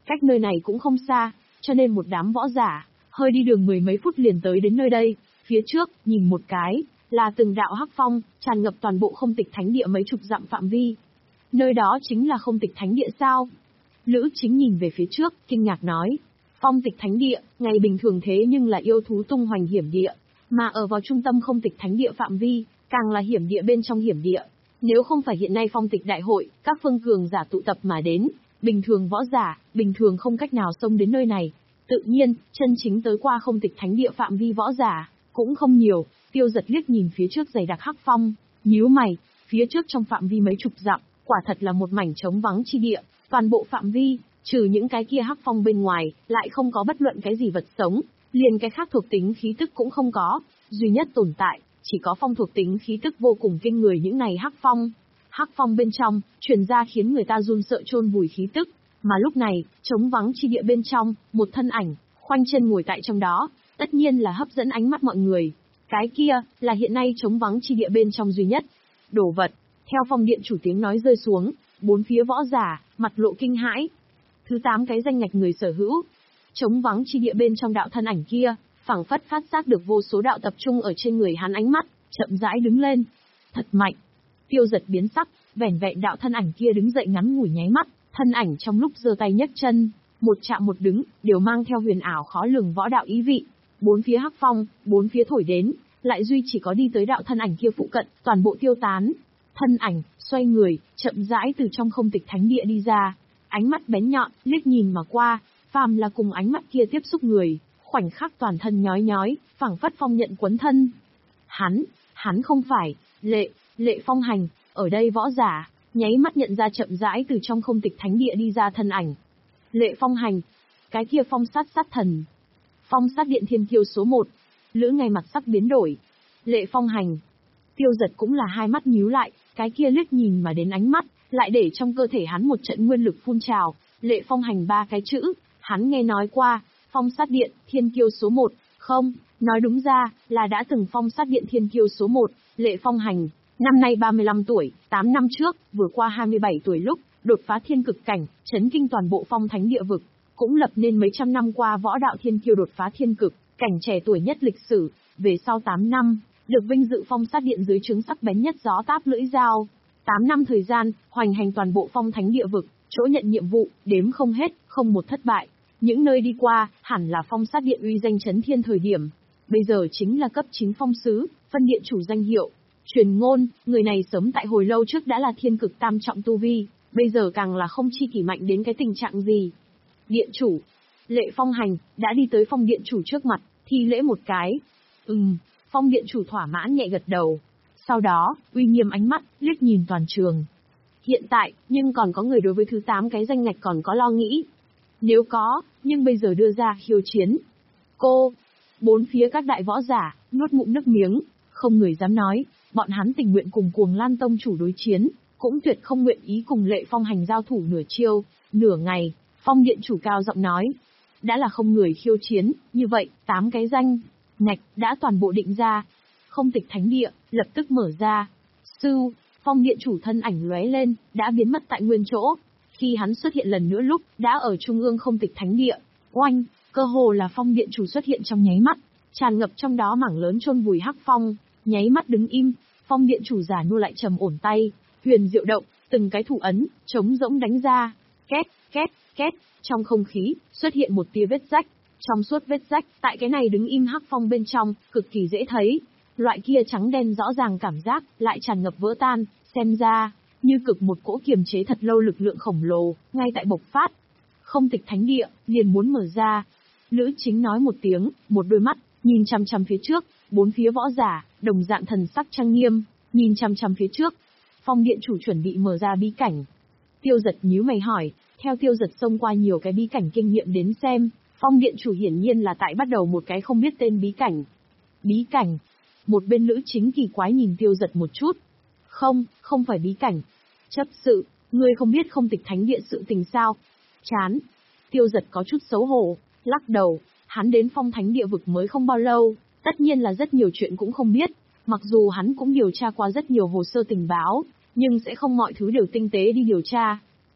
cách nơi này cũng không xa, cho nên một đám võ giả, hơi đi đường mười mấy phút liền tới đến nơi đây. Phía trước, nhìn một cái, là từng đạo hắc phong, tràn ngập toàn bộ không tịch thánh địa mấy chục dặm phạm vi. Nơi đó chính là không tịch thánh địa sao? Lữ Chính nhìn về phía trước, kinh ngạc nói. Phong tịch thánh địa, ngày bình thường thế nhưng là yêu thú tung hoành hiểm địa, mà ở vào trung tâm không tịch thánh địa phạm vi, càng là hiểm địa bên trong hiểm địa. Nếu không phải hiện nay phong tịch đại hội, các phương cường giả tụ tập mà đến, bình thường võ giả, bình thường không cách nào xông đến nơi này. Tự nhiên, chân chính tới qua không tịch thánh địa phạm vi võ giả, cũng không nhiều. Tiêu Giật liếc nhìn phía trước dày đặc hắc phong, nhíu mày, phía trước trong phạm vi mấy chục dặm, quả thật là một mảnh trống vắng chi địa, toàn bộ phạm vi, trừ những cái kia hắc phong bên ngoài, lại không có bất luận cái gì vật sống, liền cái khác thuộc tính khí tức cũng không có, duy nhất tồn tại, chỉ có phong thuộc tính khí tức vô cùng kinh người những này hắc phong. Hắc phong bên trong, truyền ra khiến người ta run sợ chôn vùi khí tức, mà lúc này, trống vắng chi địa bên trong, một thân ảnh, khoanh chân ngồi tại trong đó, tất nhiên là hấp dẫn ánh mắt mọi người. Cái kia, là hiện nay trống vắng chi địa bên trong duy nhất. Đồ vật, theo phong điện chủ tiếng nói rơi xuống, bốn phía võ giả, mặt lộ kinh hãi. Thứ tám cái danh ngạch người sở hữu. Trống vắng chi địa bên trong đạo thân ảnh kia, phảng phất phát giác được vô số đạo tập trung ở trên người hắn ánh mắt, chậm rãi đứng lên. Thật mạnh. Tiêu Giật biến sắc, vẻn vẹn đạo thân ảnh kia đứng dậy ngắn ngủi nháy mắt, thân ảnh trong lúc giơ tay nhấc chân, một chạm một đứng, đều mang theo huyền ảo khó lường võ đạo ý vị. Bốn phía hắc phong, bốn phía thổi đến, lại duy chỉ có đi tới đạo thân ảnh kia phụ cận, toàn bộ tiêu tán. Thân ảnh, xoay người, chậm rãi từ trong không tịch thánh địa đi ra. Ánh mắt bén nhọn, liếc nhìn mà qua, phàm là cùng ánh mắt kia tiếp xúc người, khoảnh khắc toàn thân nhói nhói, phảng phất phong nhận quấn thân. Hắn, hắn không phải, lệ, lệ phong hành, ở đây võ giả, nháy mắt nhận ra chậm rãi từ trong không tịch thánh địa đi ra thân ảnh. Lệ phong hành, cái kia phong sát sát thần. Phong sát điện thiên kiêu số một, Lữ Ngay mặt sắc biến đổi. Lệ phong hành. Tiêu Giật cũng là hai mắt nhíu lại, cái kia liếc nhìn mà đến ánh mắt, lại để trong cơ thể hắn một trận nguyên lực phun trào. Lệ phong hành ba cái chữ, hắn nghe nói qua, phong sát điện, thiên kiêu số một, không, nói đúng ra, là đã từng phong sát điện thiên kiêu số một, Lệ phong hành. Năm nay ba mươi lăm tuổi, tám năm trước, vừa qua hai mươi bảy tuổi lúc, đột phá thiên cực cảnh, chấn kinh toàn bộ phong thánh địa vực, cũng lập nên mấy trăm năm qua võ đạo thiên kiêu đột phá thiên cực, cảnh trẻ tuổi nhất lịch sử, về sau tám năm, được vinh dự phong sát điện dưới trướng sắc bén nhất gió táp lưỡi dao. tám năm thời gian, hoành hành toàn bộ phong thánh địa vực, chỗ nhận nhiệm vụ, đếm không hết, không một thất bại. Những nơi đi qua, hẳn là phong sát điện uy danh chấn thiên thời điểm. Bây giờ chính là cấp chính phong sứ, phân điện chủ danh hiệu. Truyền ngôn, người này sớm tại hồi lâu trước đã là thiên cực tam trọng tu vi, bây giờ càng là không chi kỷ mạnh đến cái tình trạng gì. Điện chủ, Lệ phong hành, đã đi tới phong điện chủ trước mặt, thi lễ một cái. Ừm, phong điện chủ thỏa mãn nhẹ gật đầu. Sau đó, uy nghiêm ánh mắt, liếc nhìn toàn trường. Hiện tại, nhưng còn có người đối với thứ tám cái danh ngạch còn có lo nghĩ. Nếu có, nhưng bây giờ đưa ra khiêu chiến. Cô, bốn phía các đại võ giả, nuốt ngụm nước miếng, không người dám nói, bọn hắn tình nguyện cùng Cuồng Lan Tông chủ đối chiến, cũng tuyệt không nguyện ý cùng Lệ phong hành giao thủ nửa chiêu, nửa ngày. Phong điện chủ cao giọng nói, đã là không người khiêu chiến, như vậy, tám cái danh ngạch đã toàn bộ định ra. Không tịch thánh địa, lập tức mở ra. Sư, phong điện chủ thân ảnh lóe lên, đã biến mất tại nguyên chỗ. Khi hắn xuất hiện lần nữa lúc, đã ở trung ương không tịch thánh địa. Oanh, cơ hồ là phong điện chủ xuất hiện trong nháy mắt, tràn ngập trong đó mảng lớn chôn vùi hắc phong, nháy mắt đứng im. Phong điện chủ giả nua lại trầm ổn tay, huyền diệu động, từng cái thủ ấn, trống rỗng đánh ra. Két, két, két, trong không khí, xuất hiện một tia vết rách. Trong suốt vết rách, tại cái này đứng im hắc phong bên trong, cực kỳ dễ thấy. Loại kia trắng đen rõ ràng cảm giác, lại tràn ngập vỡ tan, xem ra, như cực một cỗ kiềm chế thật lâu lực lượng khổng lồ, ngay tại bộc phát. Không tịch thánh địa, liền muốn mở ra. Lữ Chính nói một tiếng, một đôi mắt, nhìn chằm chằm phía trước, bốn phía võ giả, đồng dạng thần sắc trang nghiêm, nhìn chằm chằm phía trước. Phong điện chủ chuẩn bị mở ra bí cảnh. Tiêu Giật nhíu mày hỏi, theo Tiêu Giật xông qua nhiều cái bí cảnh kinh nghiệm đến xem, phong điện chủ hiển nhiên là tại bắt đầu một cái không biết tên bí cảnh. Bí cảnh? Một bên Lữ Chính kỳ quái nhìn Tiêu Giật một chút. Không, không phải bí cảnh. Chấp sự, ngươi không biết không tịch thánh địa sự tình sao? Chán. Tiêu Giật có chút xấu hổ, lắc đầu, hắn đến phong thánh địa vực mới không bao lâu, tất nhiên là rất nhiều chuyện cũng không biết. Mặc dù hắn cũng điều tra qua rất nhiều hồ sơ tình báo, nhưng sẽ không mọi thứ đều tinh tế đi điều tra.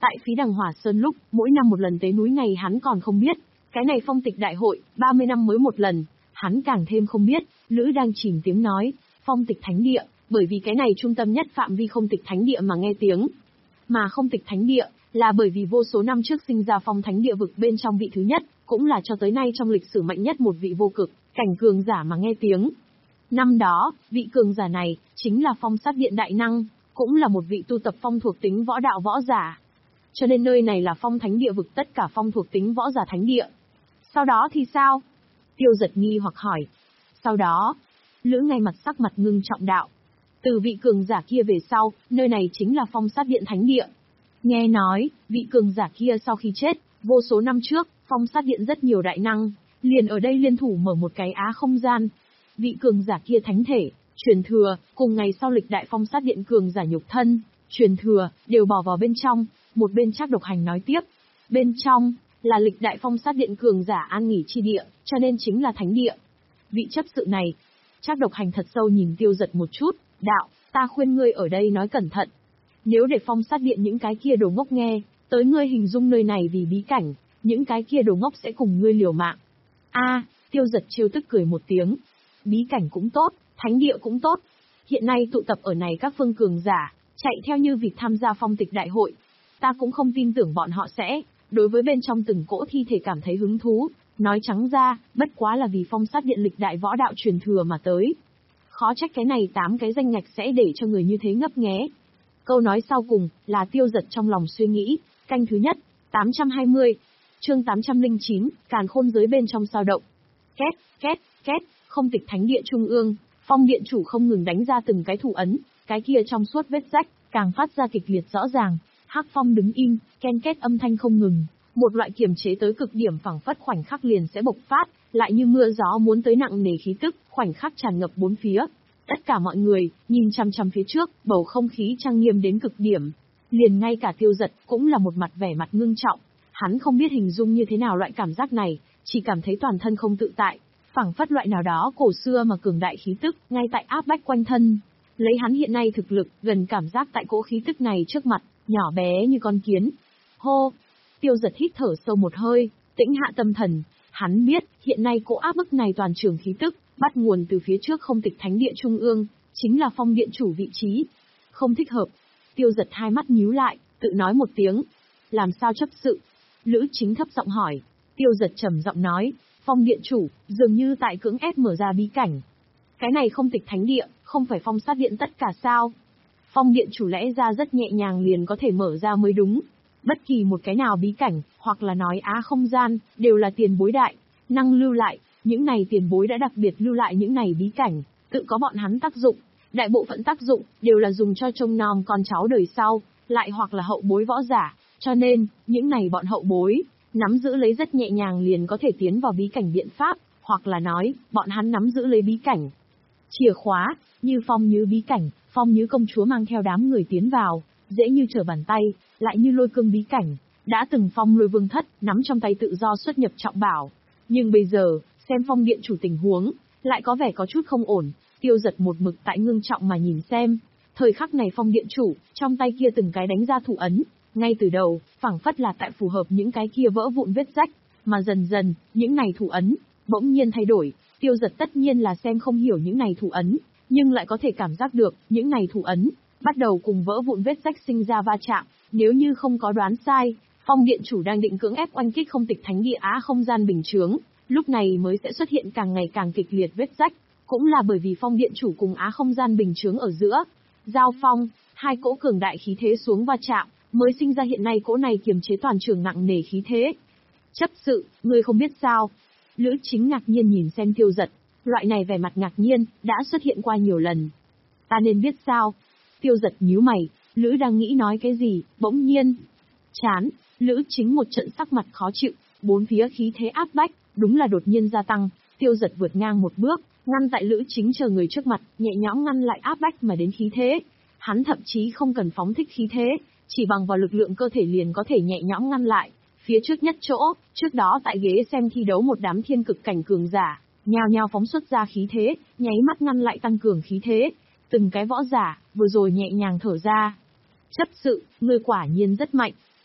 Tại phí đằng Hỏa Sơn lúc, mỗi năm một lần tế núi ngày hắn còn không biết. Cái này phong tịch đại hội, ba mươi năm mới một lần, hắn càng thêm không biết. Lữ đang chìm tiếng nói, phong tịch thánh địa, bởi vì cái này trung tâm nhất phạm vi không tịch thánh địa mà nghe tiếng. Mà không tịch thánh địa, là bởi vì vô số năm trước sinh ra phong thánh địa vực bên trong vị thứ nhất, cũng là cho tới nay trong lịch sử mạnh nhất một vị vô cực, cảnh cường giả mà nghe tiếng. Năm đó, vị cường giả này, chính là phong sát điện đại năng, cũng là một vị tu tập phong thuộc tính võ đạo võ giả. Cho nên nơi này là phong thánh địa vực tất cả phong thuộc tính võ giả thánh địa. Sau đó thì sao? Tiêu Giật nghi hoặc hỏi. Sau đó, Lữ ngay mặt sắc mặt ngưng trọng đạo. Từ vị cường giả kia về sau, nơi này chính là phong sát điện thánh địa. Nghe nói, vị cường giả kia sau khi chết, vô số năm trước, phong sát điện rất nhiều đại năng, liền ở đây liên thủ mở một cái á không gian. Vị cường giả kia thánh thể, truyền thừa, cùng ngày sau lịch đại phong sát điện cường giả nhục thân, truyền thừa, đều bỏ vào bên trong. Một bên Trác Độc Hành nói tiếp. Bên trong, là lịch đại phong sát điện cường giả an nghỉ chi địa, cho nên chính là thánh địa. Vị chấp sự này, Trác Độc Hành thật sâu nhìn Tiêu Giật một chút, đạo, ta khuyên ngươi ở đây nói cẩn thận. Nếu để phong sát điện những cái kia đồ ngốc nghe, tới ngươi hình dung nơi này vì bí cảnh, những cái kia đồ ngốc sẽ cùng ngươi liều mạng. A, Tiêu Giật trêu tức cười một tiếng. Bí cảnh cũng tốt, thánh địa cũng tốt. Hiện nay tụ tập ở này các phương cường giả, chạy theo như việc tham gia phong tịch đại hội. Ta cũng không tin tưởng bọn họ sẽ, đối với bên trong từng cỗ thi thể cảm thấy hứng thú. Nói trắng ra, bất quá là vì phong sát điện lịch đại võ đạo truyền thừa mà tới. Khó trách cái này tám cái danh ngạch sẽ để cho người như thế ngấp nghé. Câu nói sau cùng, là Tiêu Giật trong lòng suy nghĩ, canh thứ nhất, tám trăm hai mươi, chương tám trăm lẻ chín, càn khôn giới bên trong sao động. Két, két, két, không tịch thánh địa trung ương, phong điện chủ không ngừng đánh ra từng cái thủ ấn, cái kia trong suốt vết rách, càng phát ra kịch liệt rõ ràng. Hắc Phong đứng im, ken két âm thanh không ngừng, một loại kiềm chế tới cực điểm phảng phất khoảnh khắc liền sẽ bộc phát, lại như mưa gió muốn tới nặng nề khí tức, khoảnh khắc tràn ngập bốn phía. Tất cả mọi người, nhìn chăm chăm phía trước, bầu không khí trang nghiêm đến cực điểm. Liền ngay cả Tiêu Giật, cũng là một mặt vẻ mặt ngưng trọng. Hắn không biết hình dung như thế nào loại cảm giác này, chỉ cảm thấy toàn thân không tự tại, phảng phất loại nào đó cổ xưa mà cường đại khí tức, ngay tại áp bách quanh thân. Lấy hắn hiện nay thực lực, gần cảm giác tại cỗ khí tức này trước mặt, nhỏ bé như con kiến. Hô! Tiêu Giật hít thở sâu một hơi, tĩnh hạ tâm thần. Hắn biết, hiện nay cỗ áp bức này toàn trường khí tức, bắt nguồn từ phía trước không tịch thánh địa trung ương, chính là phong điện chủ vị trí. Không thích hợp. Tiêu Giật hai mắt nhíu lại, tự nói một tiếng. Làm sao chấp sự? Lữ Chính thấp giọng hỏi. Tiêu Giật trầm giọng nói, phong điện chủ, dường như tại cưỡng ép mở ra bí cảnh. Cái này không tịch thánh địa, không phải phong sát điện tất cả sao? Phong điện chủ lẽ ra rất nhẹ nhàng liền có thể mở ra mới đúng. Bất kỳ một cái nào bí cảnh, hoặc là nói á không gian, đều là tiền bối đại, năng lưu lại, những này tiền bối đã đặc biệt lưu lại những này bí cảnh, tự có bọn hắn tác dụng. Đại bộ phận tác dụng, đều là dùng cho trông nom con cháu đời sau, lại hoặc là hậu bối võ giả, cho nên, những này bọn hậu bối, nắm giữ lấy rất nhẹ nhàng liền có thể tiến vào bí cảnh biện pháp, hoặc là nói, bọn hắn nắm giữ lấy bí cảnh. Chìa khóa, như Phong Nhứ bí cảnh, Phong Nhứ công chúa mang theo đám người tiến vào, dễ như trở bàn tay, lại như Lôi Cương bí cảnh, đã từng Phong Lôi Vương thất, nắm trong tay tự do xuất nhập trọng bảo. Nhưng bây giờ, xem Phong điện chủ tình huống, lại có vẻ có chút không ổn. Tiêu Giật một mực tại ngưng trọng mà nhìn xem. Thời khắc này Phong điện chủ, trong tay kia từng cái đánh ra thủ ấn, ngay từ đầu, phảng phất là tại phù hợp những cái kia vỡ vụn vết rách, mà dần dần, những này thủ ấn bỗng nhiên thay đổi. Tiêu Giật tất nhiên là xem không hiểu những này thủ ấn, nhưng lại có thể cảm giác được, những này thủ ấn bắt đầu cùng vỡ vụn vết rách sinh ra va chạm. Nếu như không có đoán sai, Phong điện chủ đang định cưỡng ép oanh kích không tịch thánh địa á không gian bình chướng, lúc này mới sẽ xuất hiện càng ngày càng kịch liệt vết rách. Cũng là bởi vì Phong điện chủ cùng á không gian bình chướng ở giữa giao phong, hai cỗ cường đại khí thế xuống va chạm, mới sinh ra hiện nay cỗ này kiềm chế toàn trường nặng nề khí thế. Chấp sự, ngươi không biết sao? Lữ Chính ngạc nhiên nhìn xem Tiêu Giật, loại này vẻ mặt ngạc nhiên, đã xuất hiện qua nhiều lần. Ta nên biết sao? Tiêu Giật nhíu mày, Lữ đang nghĩ nói cái gì, bỗng nhiên. Chán, Lữ Chính một trận sắc mặt khó chịu, bốn phía khí thế áp bách, đúng là đột nhiên gia tăng. Tiêu Giật vượt ngang một bước, ngăn tại Lữ Chính chờ người trước mặt, nhẹ nhõm ngăn lại áp bách mà đến khí thế. Hắn thậm chí không cần phóng thích khí thế, chỉ bằng vào lực lượng cơ thể liền có thể nhẹ nhõm ngăn lại. Phía trước nhất chỗ, trước đó tại ghế xem thi đấu một đám thiên cực cảnh cường giả, nhao nhao phóng xuất ra khí thế, nháy mắt ngăn lại tăng cường khí thế. Từng cái võ giả, vừa rồi nhẹ nhàng thở ra. Chấp sự, ngươi quả nhiên rất mạnh.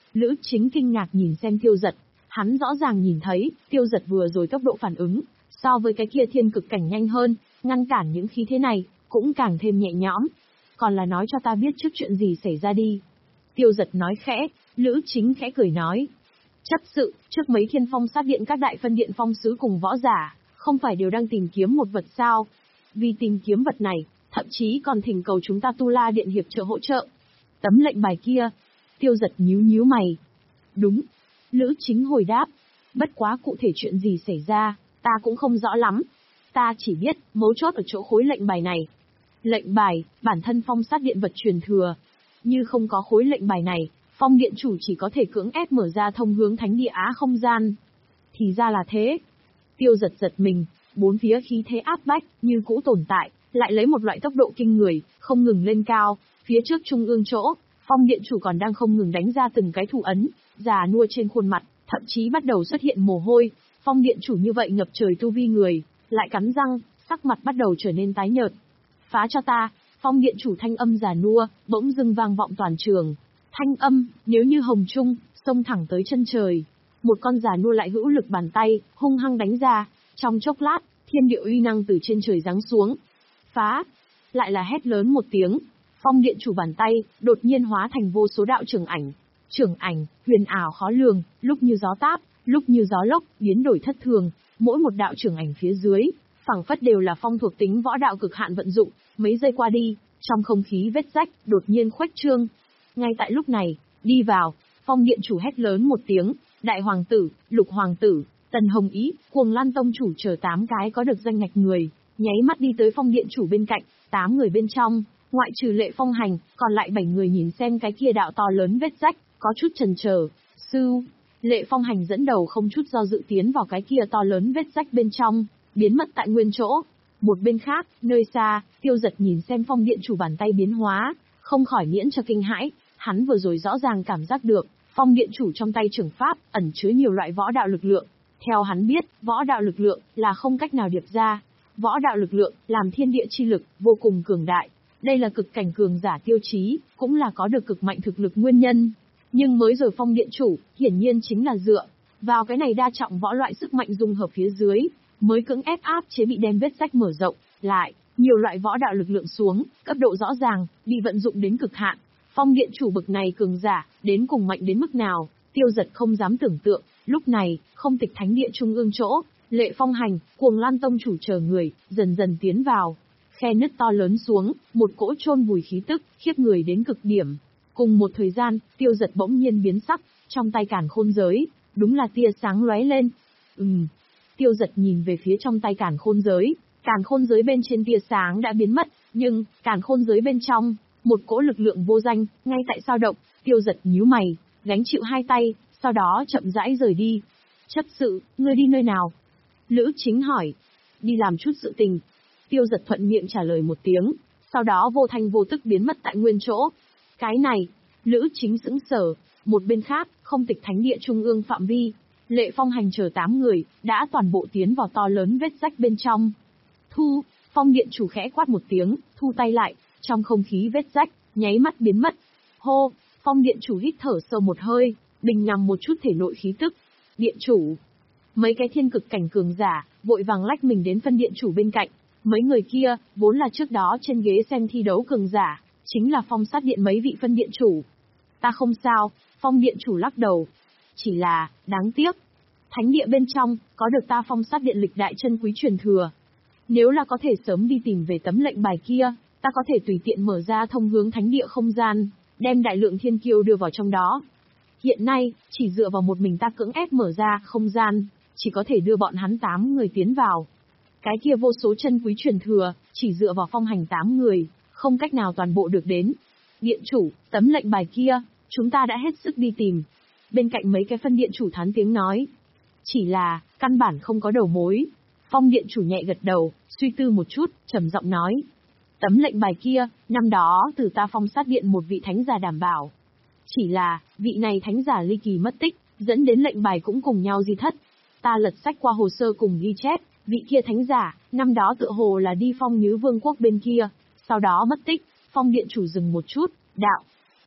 Lữ Chính kinh ngạc nhìn xem Tiêu Giật, hắn rõ ràng nhìn thấy, Tiêu Giật vừa rồi tốc độ phản ứng, so với cái kia thiên cực cảnh nhanh hơn, ngăn cản những khí thế này, cũng càng thêm nhẹ nhõm. Còn là nói cho ta biết trước chuyện gì xảy ra đi. Tiêu Giật nói khẽ, Lữ Chính khẽ cười nói. Chấp sự, trước mấy thiên phong sát điện các đại phân điện phong sứ cùng võ giả, không phải đều đang tìm kiếm một vật sao? Vì tìm kiếm vật này, thậm chí còn thỉnh cầu chúng ta Tu La Điện hiệp trợ hỗ trợ. Tấm lệnh bài kia. Tiêu Giật nhíu nhíu mày. Đúng. Lữ Chính hồi đáp. Bất quá cụ thể chuyện gì xảy ra, ta cũng không rõ lắm. Ta chỉ biết, mấu chốt ở chỗ khối lệnh bài này. Lệnh bài, bản thân phong sát điện vật truyền thừa. Như không có khối lệnh bài này, phong điện chủ chỉ có thể cưỡng ép mở ra thông hướng thánh địa Á không gian. Thì ra là thế. Tiêu Giật giật mình, bốn phía khí thế áp bách, như cũ tồn tại, lại lấy một loại tốc độ kinh người, không ngừng lên cao, phía trước trung ương chỗ, phong điện chủ còn đang không ngừng đánh ra từng cái thủ ấn, già nua trên khuôn mặt, thậm chí bắt đầu xuất hiện mồ hôi, phong điện chủ như vậy ngập trời tu vi người, lại cắn răng, sắc mặt bắt đầu trở nên tái nhợt. Phá cho ta, phong điện chủ thanh âm già nua, bỗng dưng vang vọng toàn trường. Thanh âm, nếu như hồng trung, xông thẳng tới chân trời. Một con già nua lại hữu lực bàn tay, hung hăng đánh ra, trong chốc lát, thiên địa uy năng từ trên trời giáng xuống. Phá! Lại là hét lớn một tiếng. Phong điện chủ bàn tay, đột nhiên hóa thành vô số đạo trường ảnh. Trường ảnh, huyền ảo khó lường, lúc như gió táp, lúc như gió lốc, biến đổi thất thường. Mỗi một đạo trường ảnh phía dưới, phảng phất đều là phong thuộc tính võ đạo cực hạn vận dụng. Mấy giây qua đi, trong không khí vết rách, đột nhiên khuếch trương. Ngay tại lúc này, đi vào, phong điện chủ hét lớn một tiếng, đại hoàng tử, lục hoàng tử, tần hồng ý, cuồng lan tông chủ chờ tám cái có được danh ngạch người, nháy mắt đi tới phong điện chủ bên cạnh, tám người bên trong, ngoại trừ Lệ Phong Hành, còn lại bảy người nhìn xem cái kia đạo to lớn vết rách, có chút chần chờ. Sư, Lệ Phong Hành dẫn đầu không chút do dự tiến vào cái kia to lớn vết rách bên trong, biến mất tại nguyên chỗ. Một bên khác, nơi xa, Tiêu Giật nhìn xem phong điện chủ bàn tay biến hóa, không khỏi miễn cho kinh hãi, hắn vừa rồi rõ ràng cảm giác được, phong điện chủ trong tay trưởng pháp, ẩn chứa nhiều loại võ đạo lực lượng. Theo hắn biết, võ đạo lực lượng là không cách nào điệp ra. Võ đạo lực lượng, làm thiên địa chi lực, vô cùng cường đại. Đây là cực cảnh cường giả tiêu chí, cũng là có được cực mạnh thực lực nguyên nhân. Nhưng mới rồi phong điện chủ, hiển nhiên chính là dựa vào cái này đa trọng võ loại sức mạnh dung hợp phía dưới, mới cưỡng ép áp chế bị đem vết rách mở rộng, lại, nhiều loại võ đạo lực lượng xuống, cấp độ rõ ràng, bị vận dụng đến cực hạn. Phong điện chủ bực này cường giả, đến cùng mạnh đến mức nào, Tiêu Giật không dám tưởng tượng. Lúc này, không tịch thánh địa trung ương chỗ, Lệ Phong Hành, cuồng lan tông chủ chờ người, dần dần tiến vào. Khe nứt to lớn xuống, một cỗ chôn vùi khí tức, khiếp người đến cực điểm. Cùng một thời gian, Tiêu Giật bỗng nhiên biến sắc, trong tay càn khôn giới, đúng là tia sáng lóe lên. Ừm. Tiêu Giật nhìn về phía trong tay càn khôn giới, càn khôn giới bên trên tia sáng đã biến mất, nhưng, càn khôn giới bên trong, một cỗ lực lượng vô danh, ngay tại sao động, Tiêu Giật nhíu mày, gánh chịu hai tay, sau đó chậm rãi rời đi. Chấp sự, ngươi đi nơi nào? Lữ Chính hỏi. Đi làm chút sự tình. Tiêu Giật thuận miệng trả lời một tiếng, sau đó vô thanh vô tức biến mất tại nguyên chỗ. Cái này, Lữ Chính sững sờ. Một bên khác, không tịch thánh địa trung ương phạm vi, Lệ Phong Hành chờ tám người, đã toàn bộ tiến vào to lớn vết rách bên trong. Thu, phong điện chủ khẽ quát một tiếng, thu tay lại, trong không khí vết rách, nháy mắt biến mất. Hô, phong điện chủ hít thở sâu một hơi, bình ngầm một chút thể nội khí tức. Điện chủ. Mấy cái thiên cực cảnh cường giả, vội vàng lách mình đến phân điện chủ bên cạnh. Mấy người kia, vốn là trước đó trên ghế xem thi đấu cường giả, chính là phong sát điện mấy vị phân điện chủ. Ta không sao, phong điện chủ lắc đầu. Chỉ là, đáng tiếc. Thánh địa bên trong, có được ta phong sát điện lịch đại chân quý truyền thừa. Nếu là có thể sớm đi tìm về tấm lệnh bài kia, ta có thể tùy tiện mở ra thông hướng thánh địa không gian, đem đại lượng thiên kiêu đưa vào trong đó. Hiện nay, chỉ dựa vào một mình ta cưỡng ép mở ra không gian, chỉ có thể đưa bọn hắn tám người tiến vào. Cái kia vô số chân quý truyền thừa, chỉ dựa vào phong hành tám người, không cách nào toàn bộ được đến. Điện chủ, tấm lệnh bài kia, chúng ta đã hết sức đi tìm. Bên cạnh mấy cái phân điện chủ thán tiếng nói. Chỉ là, căn bản không có đầu mối. Phong điện chủ nhẹ gật đầu, suy tư một chút, trầm giọng nói. Tấm lệnh bài kia, năm đó từ ta phong sát điện một vị thánh giả đảm bảo. Chỉ là, vị này thánh giả ly kỳ mất tích, dẫn đến lệnh bài cũng cùng nhau di thất. Ta lật sách qua hồ sơ cùng ghi chép, vị kia thánh giả, năm đó tựa hồ là đi phong nhứ vương quốc bên kia, sau đó mất tích. Phong điện chủ dừng một chút, đạo.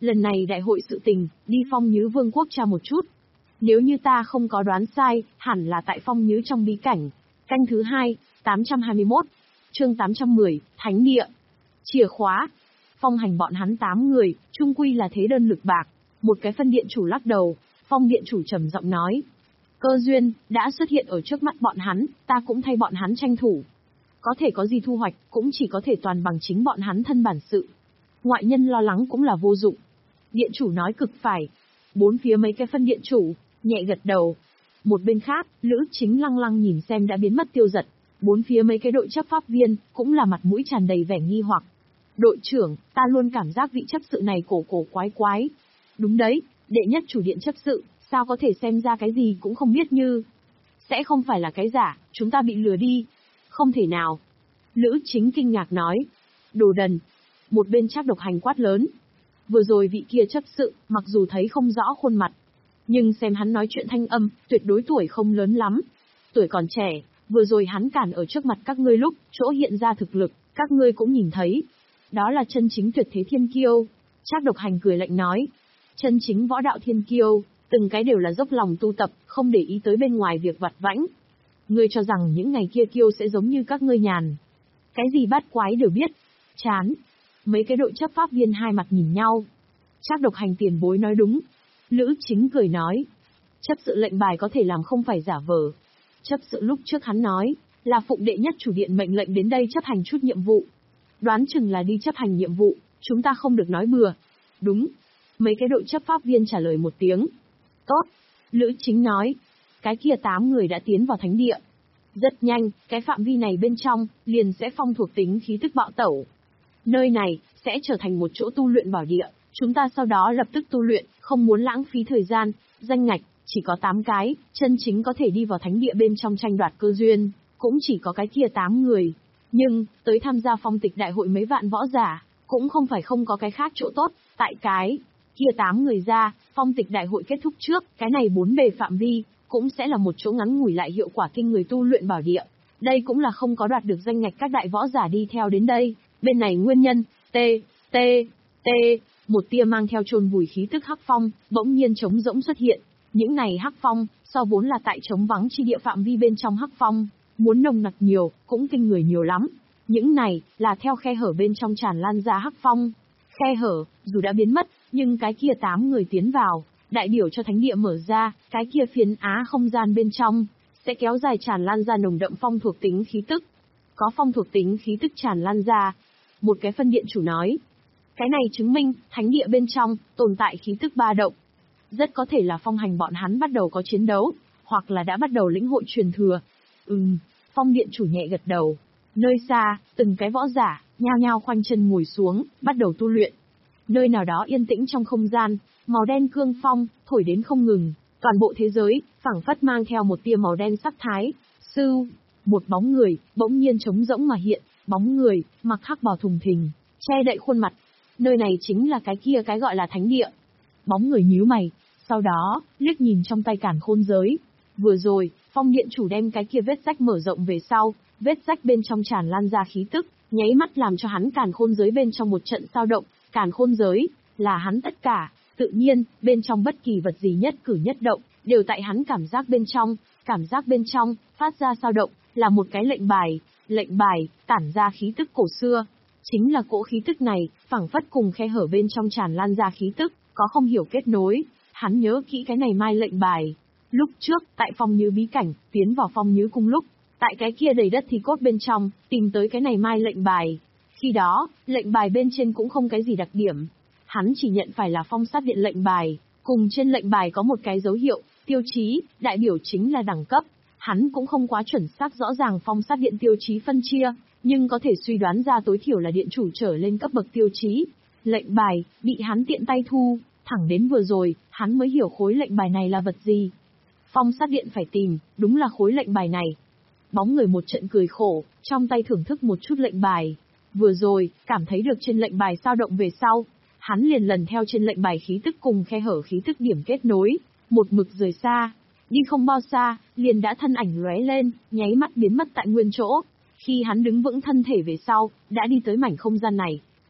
lần này đại hội sự tình, đi Phong Nhứ Vương quốc tra một chút. Nếu như ta không có đoán sai, hẳn là tại Phong Nhứ trong bí cảnh. Canh thứ hai, tám trăm hai mươi mốt. Chương tám trăm mười, Thánh địa. Chìa khóa. Phong hành bọn hắn tám người, chung quy là thế đơn lực bạc. Một cái phân điện chủ lắc đầu, Phong điện chủ trầm giọng nói. Cơ duyên, đã xuất hiện ở trước mắt bọn hắn, ta cũng thay bọn hắn tranh thủ. Có thể có gì thu hoạch, cũng chỉ có thể toàn bằng chính bọn hắn thân bản sự. Ngoại nhân lo lắng cũng là vô dụng. Điện chủ nói cực phải. Bốn phía mấy cái phân điện chủ, nhẹ gật đầu. Một bên khác, Lữ Chính lăng lăng nhìn xem đã biến mất Tiêu Giật. Bốn phía mấy cái đội chấp pháp viên, cũng là mặt mũi tràn đầy vẻ nghi hoặc. Đội trưởng, ta luôn cảm giác vị chấp sự này cổ cổ quái quái. Đúng đấy, đệ nhất chủ điện chấp sự, sao có thể xem ra cái gì cũng không biết như. Sẽ không phải là cái giả, chúng ta bị lừa đi. Không thể nào. Lữ Chính kinh ngạc nói. Đồ đần. Một bên Trác Độc Hành quát lớn. Vừa rồi vị kia chấp sự, mặc dù thấy không rõ khuôn mặt, nhưng xem hắn nói chuyện thanh âm, tuyệt đối tuổi không lớn lắm. Tuổi còn trẻ, vừa rồi hắn cản ở trước mặt các ngươi lúc, chỗ hiện ra thực lực, các ngươi cũng nhìn thấy. Đó là chân chính tuyệt thế thiên kiêu. Trác Độc Hành cười lạnh nói. Chân chính võ đạo thiên kiêu, từng cái đều là dốc lòng tu tập, không để ý tới bên ngoài việc vặt vãnh. Ngươi cho rằng những ngày kia kiêu sẽ giống như các ngươi nhàn. Cái gì bát quái đều biết. Chán. Mấy cái đội chấp pháp viên hai mặt nhìn nhau. Trác Độc Hành tiền bối nói đúng. Lữ Chính cười nói. Chấp sự lệnh bài có thể làm không phải giả vờ. Chấp sự lúc trước hắn nói, là phụng đệ nhất chủ điện mệnh lệnh đến đây chấp hành chút nhiệm vụ. Đoán chừng là đi chấp hành nhiệm vụ, chúng ta không được nói bừa. Đúng. Mấy cái đội chấp pháp viên trả lời một tiếng. Tốt. Lữ Chính nói. Cái kia tám người đã tiến vào thánh địa. Rất nhanh, cái phạm vi này bên trong, liền sẽ phong thuộc tính khí tức bạo tẩu. Nơi này, sẽ trở thành một chỗ tu luyện bảo địa. Chúng ta sau đó lập tức tu luyện, không muốn lãng phí thời gian, danh ngạch, chỉ có tám cái, chân chính có thể đi vào thánh địa bên trong tranh đoạt cơ duyên, cũng chỉ có cái kia tám người. Nhưng, tới tham gia phong tịch đại hội mấy vạn võ giả, cũng không phải không có cái khác chỗ tốt, tại cái kia tám người ra, phong tịch đại hội kết thúc trước, cái này bốn bề phạm vi, cũng sẽ là một chỗ ngắn ngủi lại hiệu quả kinh người tu luyện bảo địa. Đây cũng là không có đoạt được danh ngạch các đại võ giả đi theo đến đây, bên này nguyên nhân, t, t, t, một tia mang theo chôn vùi khí tức hắc phong, bỗng nhiên trống rỗng xuất hiện. Những này hắc phong, so vốn là tại trống vắng chi địa phạm vi bên trong hắc phong, muốn nồng nặc nhiều, cũng kinh người nhiều lắm. Những này, là theo khe hở bên trong tràn lan ra hắc phong. Khe hở, dù đã biến mất, nhưng cái kia tám người tiến vào, đại biểu cho thánh địa mở ra, cái kia phiến á không gian bên trong, sẽ kéo dài tràn lan ra nồng đậm phong thuộc tính khí tức. Có phong thuộc tính khí tức tràn lan ra. Một cái phân điện chủ nói. Cái này chứng minh, thánh địa bên trong, tồn tại khí tức ba động. Rất có thể là phong hành bọn hắn bắt đầu có chiến đấu, hoặc là đã bắt đầu lĩnh hội truyền thừa. Ừm, phong điện chủ nhẹ gật đầu. Nơi xa, từng cái võ giả, nhao nhao khoanh chân ngồi xuống, bắt đầu tu luyện. Nơi nào đó yên tĩnh trong không gian, màu đen cương phong, thổi đến không ngừng. Toàn bộ thế giới, phảng phất mang theo một tia màu đen sắc thái. Sưu, một bóng người, bỗng nhiên trống rỗng mà hiện, bóng người, mặc hắc bào thùng thình, che đậy khuôn mặt. Nơi này chính là cái kia cái gọi là thánh địa. Bóng người nhíu mày, sau đó, liếc nhìn trong tay càn khôn giới. Vừa rồi, phong điện chủ đem cái kia vết rách mở rộng về sau, vết rách bên trong tràn lan ra khí tức, nháy mắt làm cho hắn càn khôn giới bên trong một trận sao động. Càn khôn giới, là hắn tất cả, tự nhiên, bên trong bất kỳ vật gì nhất cử nhất động, đều tại hắn cảm giác bên trong, cảm giác bên trong, phát ra sao động, là một cái lệnh bài, lệnh bài, tản ra khí tức cổ xưa. Chính là cỗ khí tức này, phảng phất cùng khe hở bên trong tràn lan ra khí tức, có không hiểu kết nối. Hắn nhớ kỹ cái này mai lệnh bài. Lúc trước, tại Phong Nhứ bí cảnh, tiến vào Phong Nhứ cung lúc, tại cái kia đầy đất thì cốt bên trong, tìm tới cái này mai lệnh bài. Khi đó, lệnh bài bên trên cũng không cái gì đặc điểm. Hắn chỉ nhận phải là phong sát điện lệnh bài, cùng trên lệnh bài có một cái dấu hiệu, tiêu chí, đại biểu chính là đẳng cấp. Hắn cũng không quá chuẩn xác rõ ràng phong sát điện tiêu chí phân chia, nhưng có thể suy đoán ra tối thiểu là điện chủ trở lên cấp bậc tiêu chí. Lệnh bài, bị hắn tiện tay thu, thẳng đến vừa rồi, hắn mới hiểu khối lệnh bài này là vật gì. Phong sát điện phải tìm, đúng là khối lệnh bài này. Bóng người một trận cười khổ, trong tay thưởng thức một chút lệnh bài. Vừa rồi, cảm thấy được trên lệnh bài sao động về sau, hắn liền lần theo trên lệnh bài khí tức cùng khe hở khí tức điểm kết nối, một mực rời xa. Đi không bao xa, liền đã thân ảnh lóe lên, nháy mắt biến mất tại nguyên chỗ. Khi hắn đứng vững thân thể về sau, đã đi tới mảnh không gian này.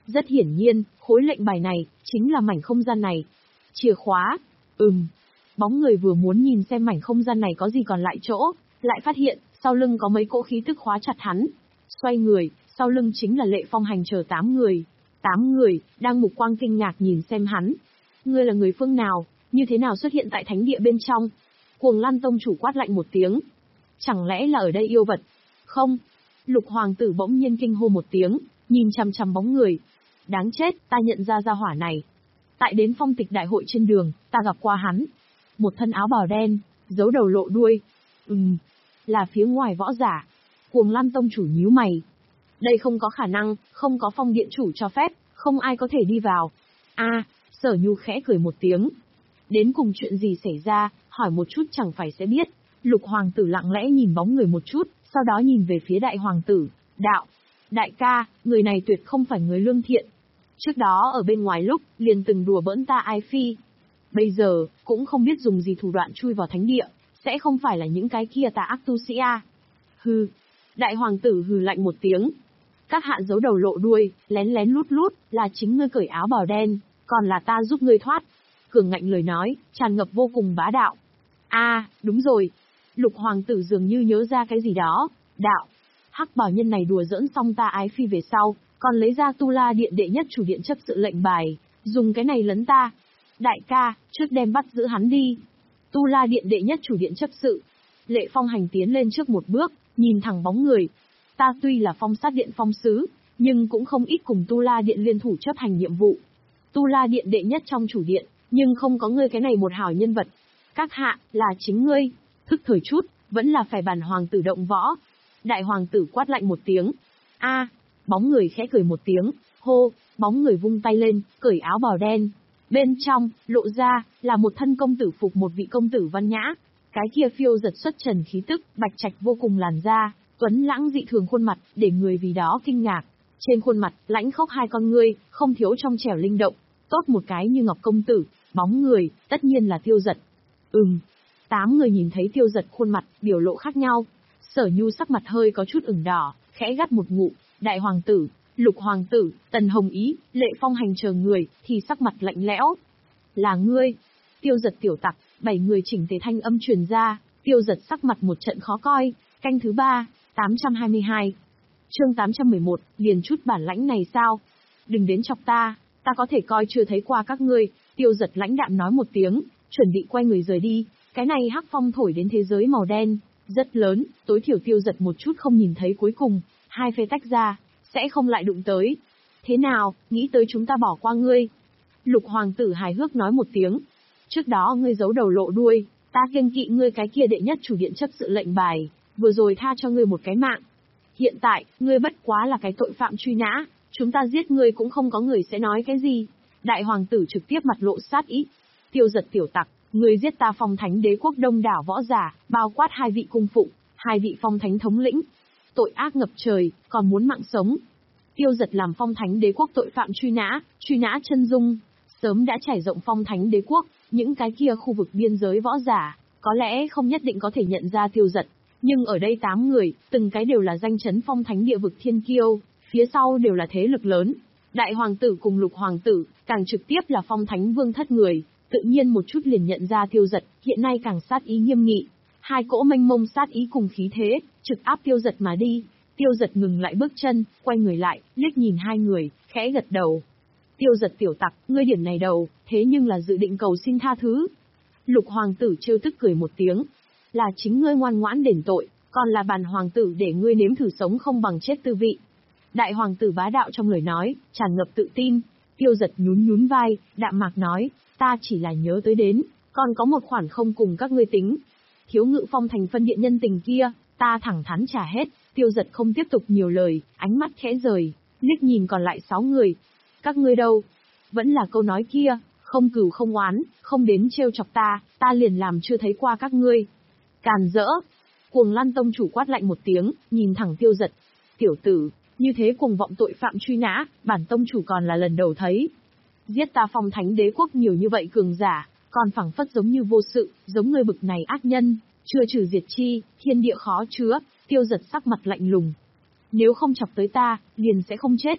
Rất hiển nhiên, khối lệnh bài này, chính là mảnh không gian này. Chìa khóa. Ừm. Bóng người vừa muốn nhìn xem mảnh không gian này có gì còn lại chỗ, lại phát hiện, sau lưng có mấy cỗ khí tức khóa chặt hắn. Xoay người, sau lưng chính là Lệ Phong Hành chờ tám người. Tám người, đang mục quang kinh ngạc nhìn xem hắn. Ngươi là người phương nào, như thế nào xuất hiện tại thánh địa bên trong? Cuồng Lan tông chủ quát lạnh một tiếng. Chẳng lẽ là ở đây yêu vật? Không. Lục hoàng tử bỗng nhiên kinh hô một tiếng, nhìn chằm chằm bóng người. Đáng chết, ta nhận ra gia hỏa này. Tại đến phong tịch đại hội trên đường, ta gặp qua hắn. Một thân áo bào đen, giấu đầu lộ đuôi. Ừm, là phía ngoài võ giả. Cuồng Lan tông chủ nhíu mày. Đây không có khả năng, không có phong điện chủ cho phép, không ai có thể đi vào. A, à, Sở Nhu khẽ cười một tiếng. Đến cùng chuyện gì xảy ra, hỏi một chút chẳng phải sẽ biết. Lục hoàng tử lặng lẽ nhìn bóng người một chút, sau đó nhìn về phía đại hoàng tử. Đạo, đại ca, người này tuyệt không phải người lương thiện. Trước đó ở bên ngoài lúc, liền từng đùa bỡn ta Ái Phi. Bây giờ, cũng không biết dùng gì thủ đoạn chui vào thánh địa, sẽ không phải là những cái kia tà ác tu sĩ a. Hừ. Đại hoàng tử hừ lạnh một tiếng. Các hạ giấu đầu lộ đuôi, lén lén lút lút, là chính ngươi cởi áo bào đen, còn là ta giúp ngươi thoát. Cường ngạnh lời nói, tràn ngập vô cùng bá đạo. A, à, đúng rồi. Lục hoàng tử dường như nhớ ra cái gì đó. Đạo. Hắc bảo nhân này đùa giỡn xong ta Ái Phi về sau, còn lấy ra Tu La Điện đệ nhất chủ điện chấp sự lệnh bài, dùng cái này lấn ta. Đại ca, trước đem bắt giữ hắn đi. Tu La Điện đệ nhất chủ điện chấp sự. Lệ Phong Hành tiến lên trước một bước, nhìn thẳng bóng người. Ta tuy là phong sát điện phong sứ, nhưng cũng không ít cùng Tu La Điện liên thủ chấp hành nhiệm vụ. Tu La Điện đệ nhất trong chủ điện, nhưng không có ngươi cái này một hảo nhân vật. Các hạ, là chính ngươi. Thức thời chút, vẫn là phải bản hoàng tử động võ. Đại hoàng tử quát lạnh một tiếng. A, à, bóng người khẽ cười một tiếng, hô, bóng người vung tay lên, cởi áo bào đen. Bên trong, lộ ra, là một thân công tử phục một vị công tử văn nhã. Cái kia phiêu giật xuất trần khí tức, bạch trạch vô cùng làn da, tuấn lãng dị thường khuôn mặt, để người vì đó kinh ngạc. Trên khuôn mặt, lãnh khốc hai con ngươi, không thiếu trong trẻo linh động, tốt một cái như ngọc công tử, bóng người, tất nhiên là Tiêu Dật. Ừm. Tám người nhìn thấy Tiêu Dật khuôn mặt, biểu lộ khác nhau. Sở Nhu sắc mặt hơi có chút ửng đỏ, khẽ gắt một ngụm. Đại hoàng tử, Lục hoàng tử, Tần Hồng Ý, Lệ Phong Hành chờ người, thì sắc mặt lạnh lẽo. Là ngươi. Tiêu Dật tiểu tặc, bảy người chỉnh tề thanh âm truyền ra. Tiêu Dật sắc mặt một trận khó coi. Canh thứ ba, tám trăm hai mươi hai. Chương tám trăm mười một, liền chút bản lãnh này sao? Đừng đến chọc ta, ta có thể coi chưa thấy qua các ngươi. Tiêu Dật lãnh đạm nói một tiếng, chuẩn bị quay người rời đi. Cái này hắc phong thổi đến thế giới màu đen, rất lớn, tối thiểu Tiêu Dật một chút không nhìn thấy cuối cùng, hai phe tách ra, sẽ không lại đụng tới. Thế nào, nghĩ tới chúng ta bỏ qua ngươi? Lục hoàng tử hài hước nói một tiếng. Trước đó ngươi giấu đầu lộ đuôi, ta kiêng kỵ ngươi cái kia đệ nhất chủ điện chấp sự lệnh bài, vừa rồi tha cho ngươi một cái mạng. Hiện tại, ngươi bất quá là cái tội phạm truy nã, chúng ta giết ngươi cũng không có người sẽ nói cái gì. Đại hoàng tử trực tiếp mặt lộ sát ý. Tiêu Dật tiểu tặc, ngươi giết ta phong thánh đế quốc đông đảo võ giả, bao quát hai vị cung phụng, hai vị phong thánh thống lĩnh. Tội ác ngập trời, còn muốn mạng sống. Tiêu Dật làm phong thánh đế quốc tội phạm truy nã, truy nã chân dung, sớm đã trải rộng phong thánh đế quốc, những cái kia khu vực biên giới võ giả, có lẽ không nhất định có thể nhận ra Tiêu Dật. Nhưng ở đây tám người, từng cái đều là danh chấn phong thánh địa vực thiên kiêu, phía sau đều là thế lực lớn. Đại hoàng tử cùng Lục hoàng tử, càng trực tiếp là phong thánh vương thất người, tự nhiên một chút liền nhận ra Tiêu Dật, hiện nay càng sát ý nghiêm nghị. Hai cỗ mênh mông sát ý cùng khí thế, trực áp Tiêu Dật mà đi. Tiêu Dật ngừng lại bước chân, quay người lại, liếc nhìn hai người, khẽ gật đầu. Tiêu Dật tiểu tặc, ngươi điểm này đầu, thế nhưng là dự định cầu xin tha thứ. Lục hoàng tử trêu tức cười một tiếng. Là chính ngươi ngoan ngoãn đền tội, còn là bản hoàng tử để ngươi nếm thử sống không bằng chết tư vị. Đại hoàng tử bá đạo trong lời nói, tràn ngập tự tin. Tiêu Dật nhún nhún vai, đạm mạc nói, ta chỉ là nhớ tới đến, còn có một khoản không cùng các ngươi tính. Thiếu ngự phong thành phân điện nhân tình kia, ta thẳng thắn trả hết. Tiêu Dật không tiếp tục nhiều lời, ánh mắt khẽ rời, liếc nhìn còn lại sáu người. Các ngươi đâu? Vẫn là câu nói kia, không cừu không oán, không đến trêu chọc ta, ta liền làm chưa thấy qua các ngươi. Càn rỡ. Cuồng Lan tông chủ quát lạnh một tiếng, nhìn thẳng Tiêu Dật. Tiểu tử, như thế cuồng vọng tội phạm truy nã, bản tông chủ còn là lần đầu thấy. Giết ta phong thánh đế quốc nhiều như vậy cường giả, còn phảng phất giống như vô sự, giống người bực này ác nhân, chưa trừ diệt chi, thiên địa khó chứa. Tiêu Dật sắc mặt lạnh lùng. Nếu không chọc tới ta, liền sẽ không chết.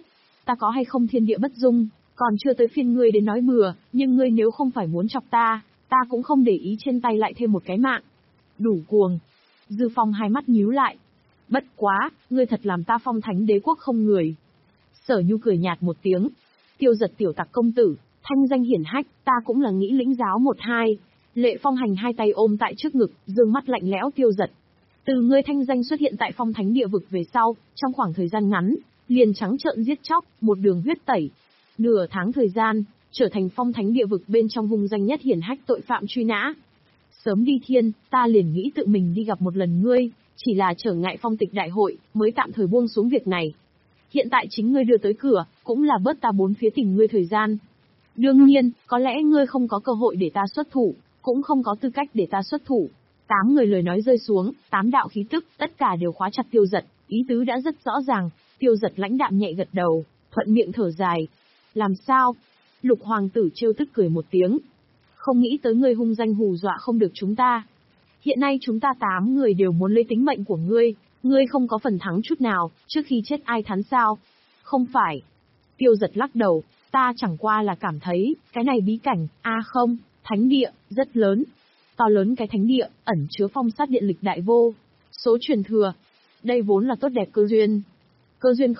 ta có hay không thiên địa bất dung, còn chưa tới phiên ngươi đến nói bừa, nhưng ngươi nếu không phải muốn chọc ta, ta cũng không để ý trên tay lại thêm một cái mạng. Đủ cuồng. Dư Phong hai mắt nhíu lại. Bất quá, ngươi thật làm ta Phong Thánh đế quốc không người. Sở Nhu cười nhạt một tiếng. Tiêu Giật tiểu tặc công tử, thanh danh hiển hách, ta cũng là nghĩ lĩnh giáo một hai. Lệ Phong Hành hai tay ôm tại trước ngực, dương mắt lạnh lẽo Tiêu Giật. Từ ngươi thanh danh xuất hiện tại Phong Thánh địa vực về sau, trong khoảng thời gian ngắn, liền trắng trợn giết chóc, một đường huyết tẩy. Nửa tháng thời gian, trở thành Phong Thánh địa vực bên trong vùng danh nhất hiển hách tội phạm truy nã. Sớm đi thiên, ta liền nghĩ tự mình đi gặp một lần ngươi, chỉ là trở ngại phong tịch đại hội, mới tạm thời buông xuống việc này. Hiện tại chính ngươi đưa tới cửa, cũng là bớt ta bốn phía tìm ngươi thời gian. Đương nhiên, có lẽ ngươi không có cơ hội để ta xuất thủ, cũng không có tư cách để ta xuất thủ. Tám người lời nói rơi xuống, tám đạo khí tức, tất cả đều khóa chặt Tiêu Giật, ý tứ đã rất rõ ràng. Tiêu Giật lãnh đạm nhẹ gật đầu, thuận miệng thở dài. Làm sao? Lục hoàng tử trêu tức cười một tiếng. Không nghĩ tới ngươi hung danh hù dọa không được chúng ta. Hiện nay chúng ta tám người đều muốn lấy tính mệnh của ngươi, ngươi không có phần thắng chút nào, trước khi chết ai thắng sao? Không phải. Tiêu Giật lắc đầu, ta chẳng qua là cảm thấy, cái này bí cảnh, a à không, thánh địa, rất lớn. To lớn cái thánh địa, ẩn chứa phong sát điện lịch đại vô số truyền thừa. Đây vốn là tốt đẹp cơ duyên. Cơ duyên